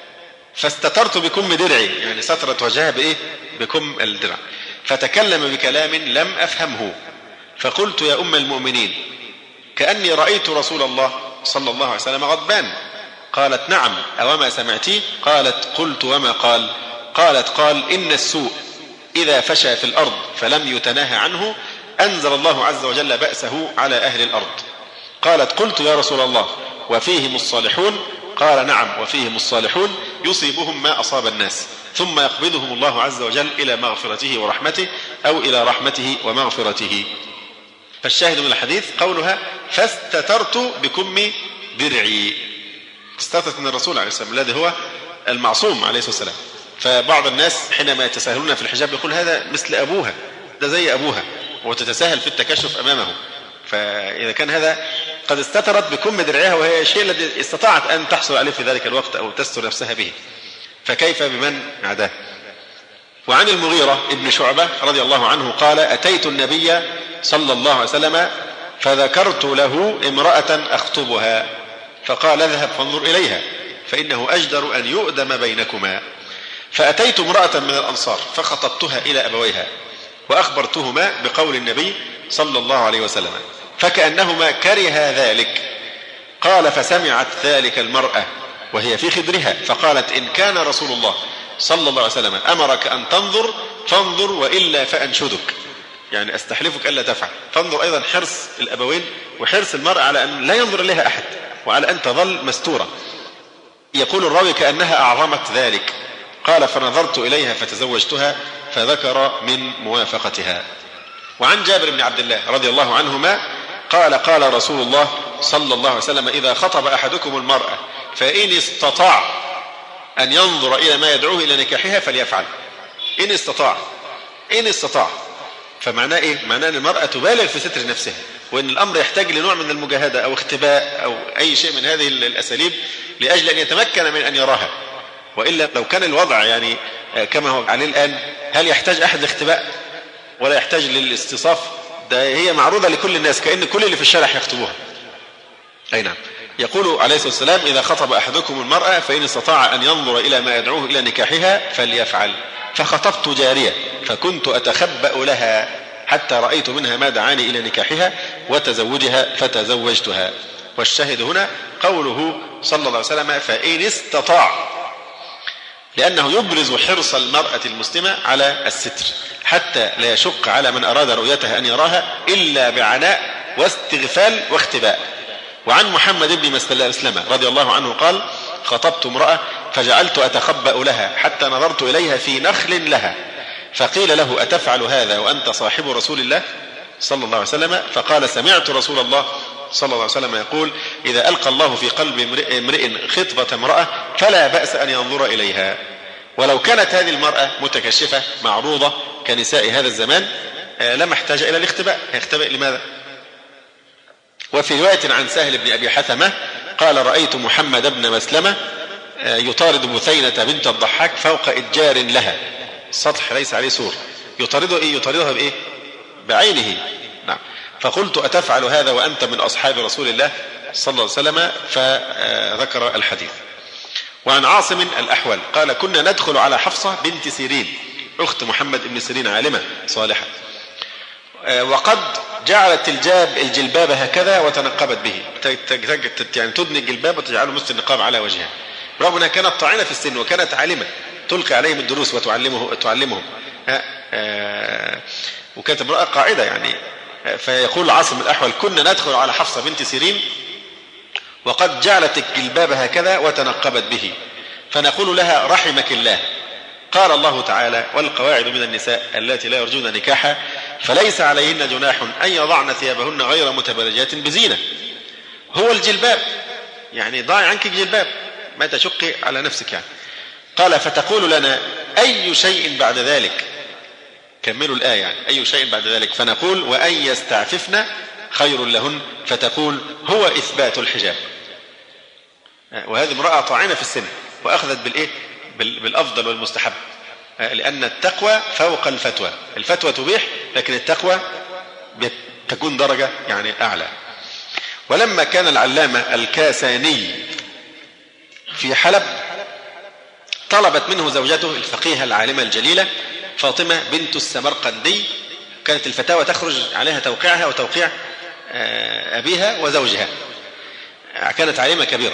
فاستترت بكم درعي، يعني سترت وجهها بإيه؟ بكم الدرع، فتكلم بكلام لم أفهمه فقلت يا أم المؤمنين كأني رأيت رسول الله صلى الله عليه وسلم غضبان. قالت نعم أوما سمعتي؟ قالت قلت وما قال؟ قالت قال إن السوء إذا فشى في الأرض فلم يتناهى عنه أنزل الله عز وجل بأسه على أهل الأرض. قالت قلت يا رسول الله وفيهم الصالحون؟ قال نعم وفيهم الصالحون يصيبهم ما أصاب الناس ثم يقبضهم الله عز وجل إلى مغفرته ورحمته أو إلى رحمته ومغفرته. فالشاهد من الحديث قولها فاستترت بكم درعي، استترت من الرسول عليه السلام الذي هو المعصوم عليه الصلاة والسلام. فبعض الناس حينما يتساهلون في الحجاب يقول هذا مثل أبوها، ده زي أبوها، وتتساهل في التكشف أمامه. فإذا كان هذا قد استترت بكم درعها وهي الشيء الذي استطاعت أن تحصل عليه في ذلك الوقت أو تستر نفسها به، فكيف بمن عداه؟ وعن المغيرة ابن شعبة رضي الله عنه قال أتيت النبي صلى الله عليه وسلم فذكرت له امرأة أخطبها فقال اذهب فانظر إليها فإنه أجدر أن يؤدم بينكما. فأتيت امرأة من الأنصار فخطبتها إلى أبويها وأخبرتهما بقول النبي صلى الله عليه وسلم فكأنهما كرها ذلك. قال فسمعت ذلك المرأة وهي في خدرها فقالت إن كان رسول الله صلى الله عليه وسلم أمرك أن تنظر فانظر وإلا فأنشدك، يعني أستحلفك ألا تفعل. فانظر أيضا حرص الأبوين وحرص المرأة على أن لا ينظر إليها أحد وعلى أن تظل مستورة. يقول الراوي كأنها أعظمت ذلك. قال فنظرت إليها فتزوجتها فذكر من موافقتها. وعن جابر بن عبد الله رضي الله عنهما قال قال رسول الله صلى الله عليه وسلم إذا خطب أحدكم المرأة فإن استطاع أن ينظر إلى ما يدعوه إلى نكاحها فليفعل. إن استطاع فمعناه إيه؟ معناه أن المرأة تبالغ في ستر نفسها، وأن الأمر يحتاج لنوع من المجاهدة أو اختباء أو أي شيء من هذه الأساليب لأجل أن يتمكن من أن يراها. وإلا لو كان الوضع يعني كما هو عليه الآن هل يحتاج أحد الاختباء ولا يحتاج للاستصاف؟ ده هي معروضة لكل الناس كأن كل اللي في الشارع يخطبوها. أي نعم. يقول عليه الصلاة والسلام إذا خطب أحدكم المرأة فإن استطاع أن ينظر إلى ما يدعوه إلى نكاحها فليفعل. فخطبت جارية فكنت أتخبأ لها حتى رأيت منها ما دعاني إلى نكاحها وتزوجها فتزوجتها. والشاهد هنا قوله صلى الله عليه وسلم فإن استطاع، لأنه يبرز حرص المرأة المسلمة على الستر حتى لا يشق على من أراد رؤيتها أن يراها إلا بعناء واستغفال واختباء. وعن محمد بن مسلمة رضي الله عنه قال خطبت امرأة فجعلت أتخبأ لها حتى نظرت إليها في نخل لها فقيل له أتفعل هذا وأنت صاحب رسول الله صلى الله عليه وسلم؟ فقال سمعت رسول الله صلى الله عليه وسلم يقول إذا ألقى الله في قلب امرئ خطبة امرأة فلا بأس أن ينظر إليها. ولو كانت هذه المرأة متكشفة معروضة كنساء هذا الزمان لما احتاج إلى الاختباء. يختبئ لماذا؟ وفي رواية عن سهل بن أبي حثمة قال رأيت محمد بن مسلمة يطارد مثينة بنت الضحاك فوق إتجار لها، سطح ليس عليه سور، يطاردها بإيه؟ بعينه. نعم. فقلت أتفعل هذا وأنت من أصحاب رسول الله صلى الله عليه وسلم؟ فذكر الحديث. وعن عاصم الأحول قال كنا ندخل على حفصة بنت سيرين أخت محمد بن سيرين عالمة صالحة وقد جعلت الجلباب هكذا وتنقبت به، يعني تدني الجلباب وتجعله مثل النقاب على وجهها، رغم أنها كانت طاعنة في السن وكانت عالمة تلقي عليهم الدروس وتعلمهم وكانت امرأة قاعدة يعني. فيقول عاصم الأحول كنا ندخل على حفصة بنت سيرين وقد جعلت الجلباب هكذا وتنقبت به فنقول لها رحمك الله. قال الله تعالى والقواعد من النساء التي لا يرجون نكاحا فليس عليهن جناح أن يضعن ثيابهن غير متبرجات بزينة. هو الجلباب يعني ضاع عنك الجلباب ما تشقي على نفسك يعني. قال فتقول لنا أي شيء بعد ذلك؟ كملوا الآية يعني أي شيء بعد ذلك؟ فنقول وأن يستعففن خير لهن فتقول هو إثبات الحجاب. وهذه امرأة طاعنة في السن وأخذت بالإيه؟ بالأفضل والمستحب، لأن التقوى فوق الفتوى. الفتوى تبيح، لكن التقوى تكون درجة يعني أعلى. ولما كان العلامة الكاساني في حلب طلبت منه زوجته الفقيهة العالمة الجليلة فاطمة بنت السمرقندي، كانت الفتاوى تخرج عليها توقيعها وتوقيع أبيها وزوجها، كانت عالمة كبيرة.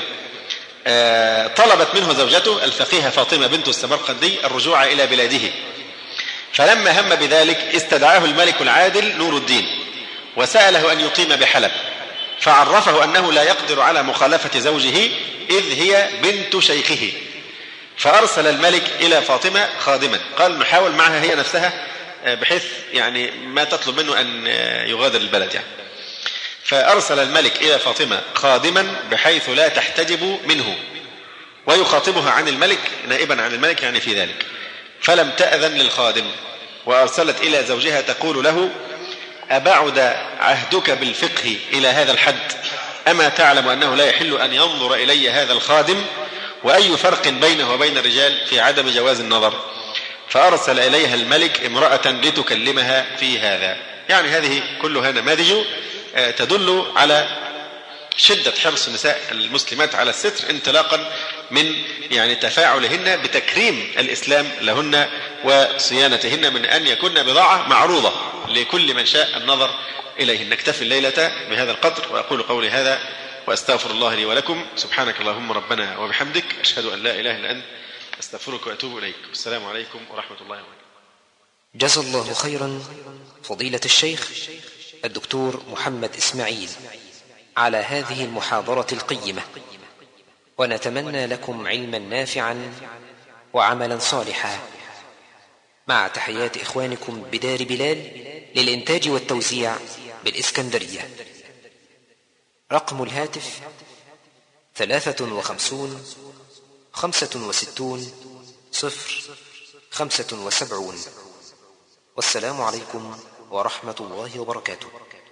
طلبت منه زوجته الفقيهة فاطمة بنت السمرقندي الرجوع إلى بلاده، فلما هم بذلك استدعاه الملك العادل نور الدين وسأله أن يقيم بحلب، فعرفه أنه لا يقدر على مخالفة زوجه إذ هي بنت شيخه، فأرسل الملك إلى فاطمة خادما، قال نحاول معها هي نفسها بحيث يعني ما تطلب منه أن يغادر البلد يعني. فأرسل الملك إلى فاطمة خادما بحيث لا تحتجب منه ويخاطبها عن الملك نائبا عن الملك يعني في ذلك، فلم تأذن للخادم، وأرسلت إلى زوجها تقول له أبعد عهدك بالفقه إلى هذا الحد؟ أما تعلم أنه لا يحل أن ينظر إلي هذا الخادم؟ وأي فرق بينه وبين الرجال في عدم جواز النظر؟ فأرسل إليها الملك امرأة لتكلمها في هذا. يعني هذه كلها نماذج تدل على شدة حرص النساء المسلمات على الستر انطلاقا من يعني تفاعلهن بتكريم الإسلام لهن وصيانتهن من أن يكون بضاعة معروضة لكل من شاء النظر إليهن. نكتفي الليلة بهذا القدر، وأقول قولي هذا وأستغفر الله لي ولكم. سبحانك اللهم ربنا وبحمدك، أشهد أن لا إله إلا أنت، أستغفرك وأتوب إليك. والسلام عليكم ورحمة الله وبركاته. جزا الله خيرا فضيلة الشيخ الدكتور محمد إسماعيل على هذه المحاضرة القيمة، ونتمنى لكم علما نافعا وعملا صالحا، مع تحيات إخوانكم بدار بلال للإنتاج والتوزيع بالإسكندرية. رقم الهاتف 53 65 075. والسلام عليكم ورحمة الله وبركاته.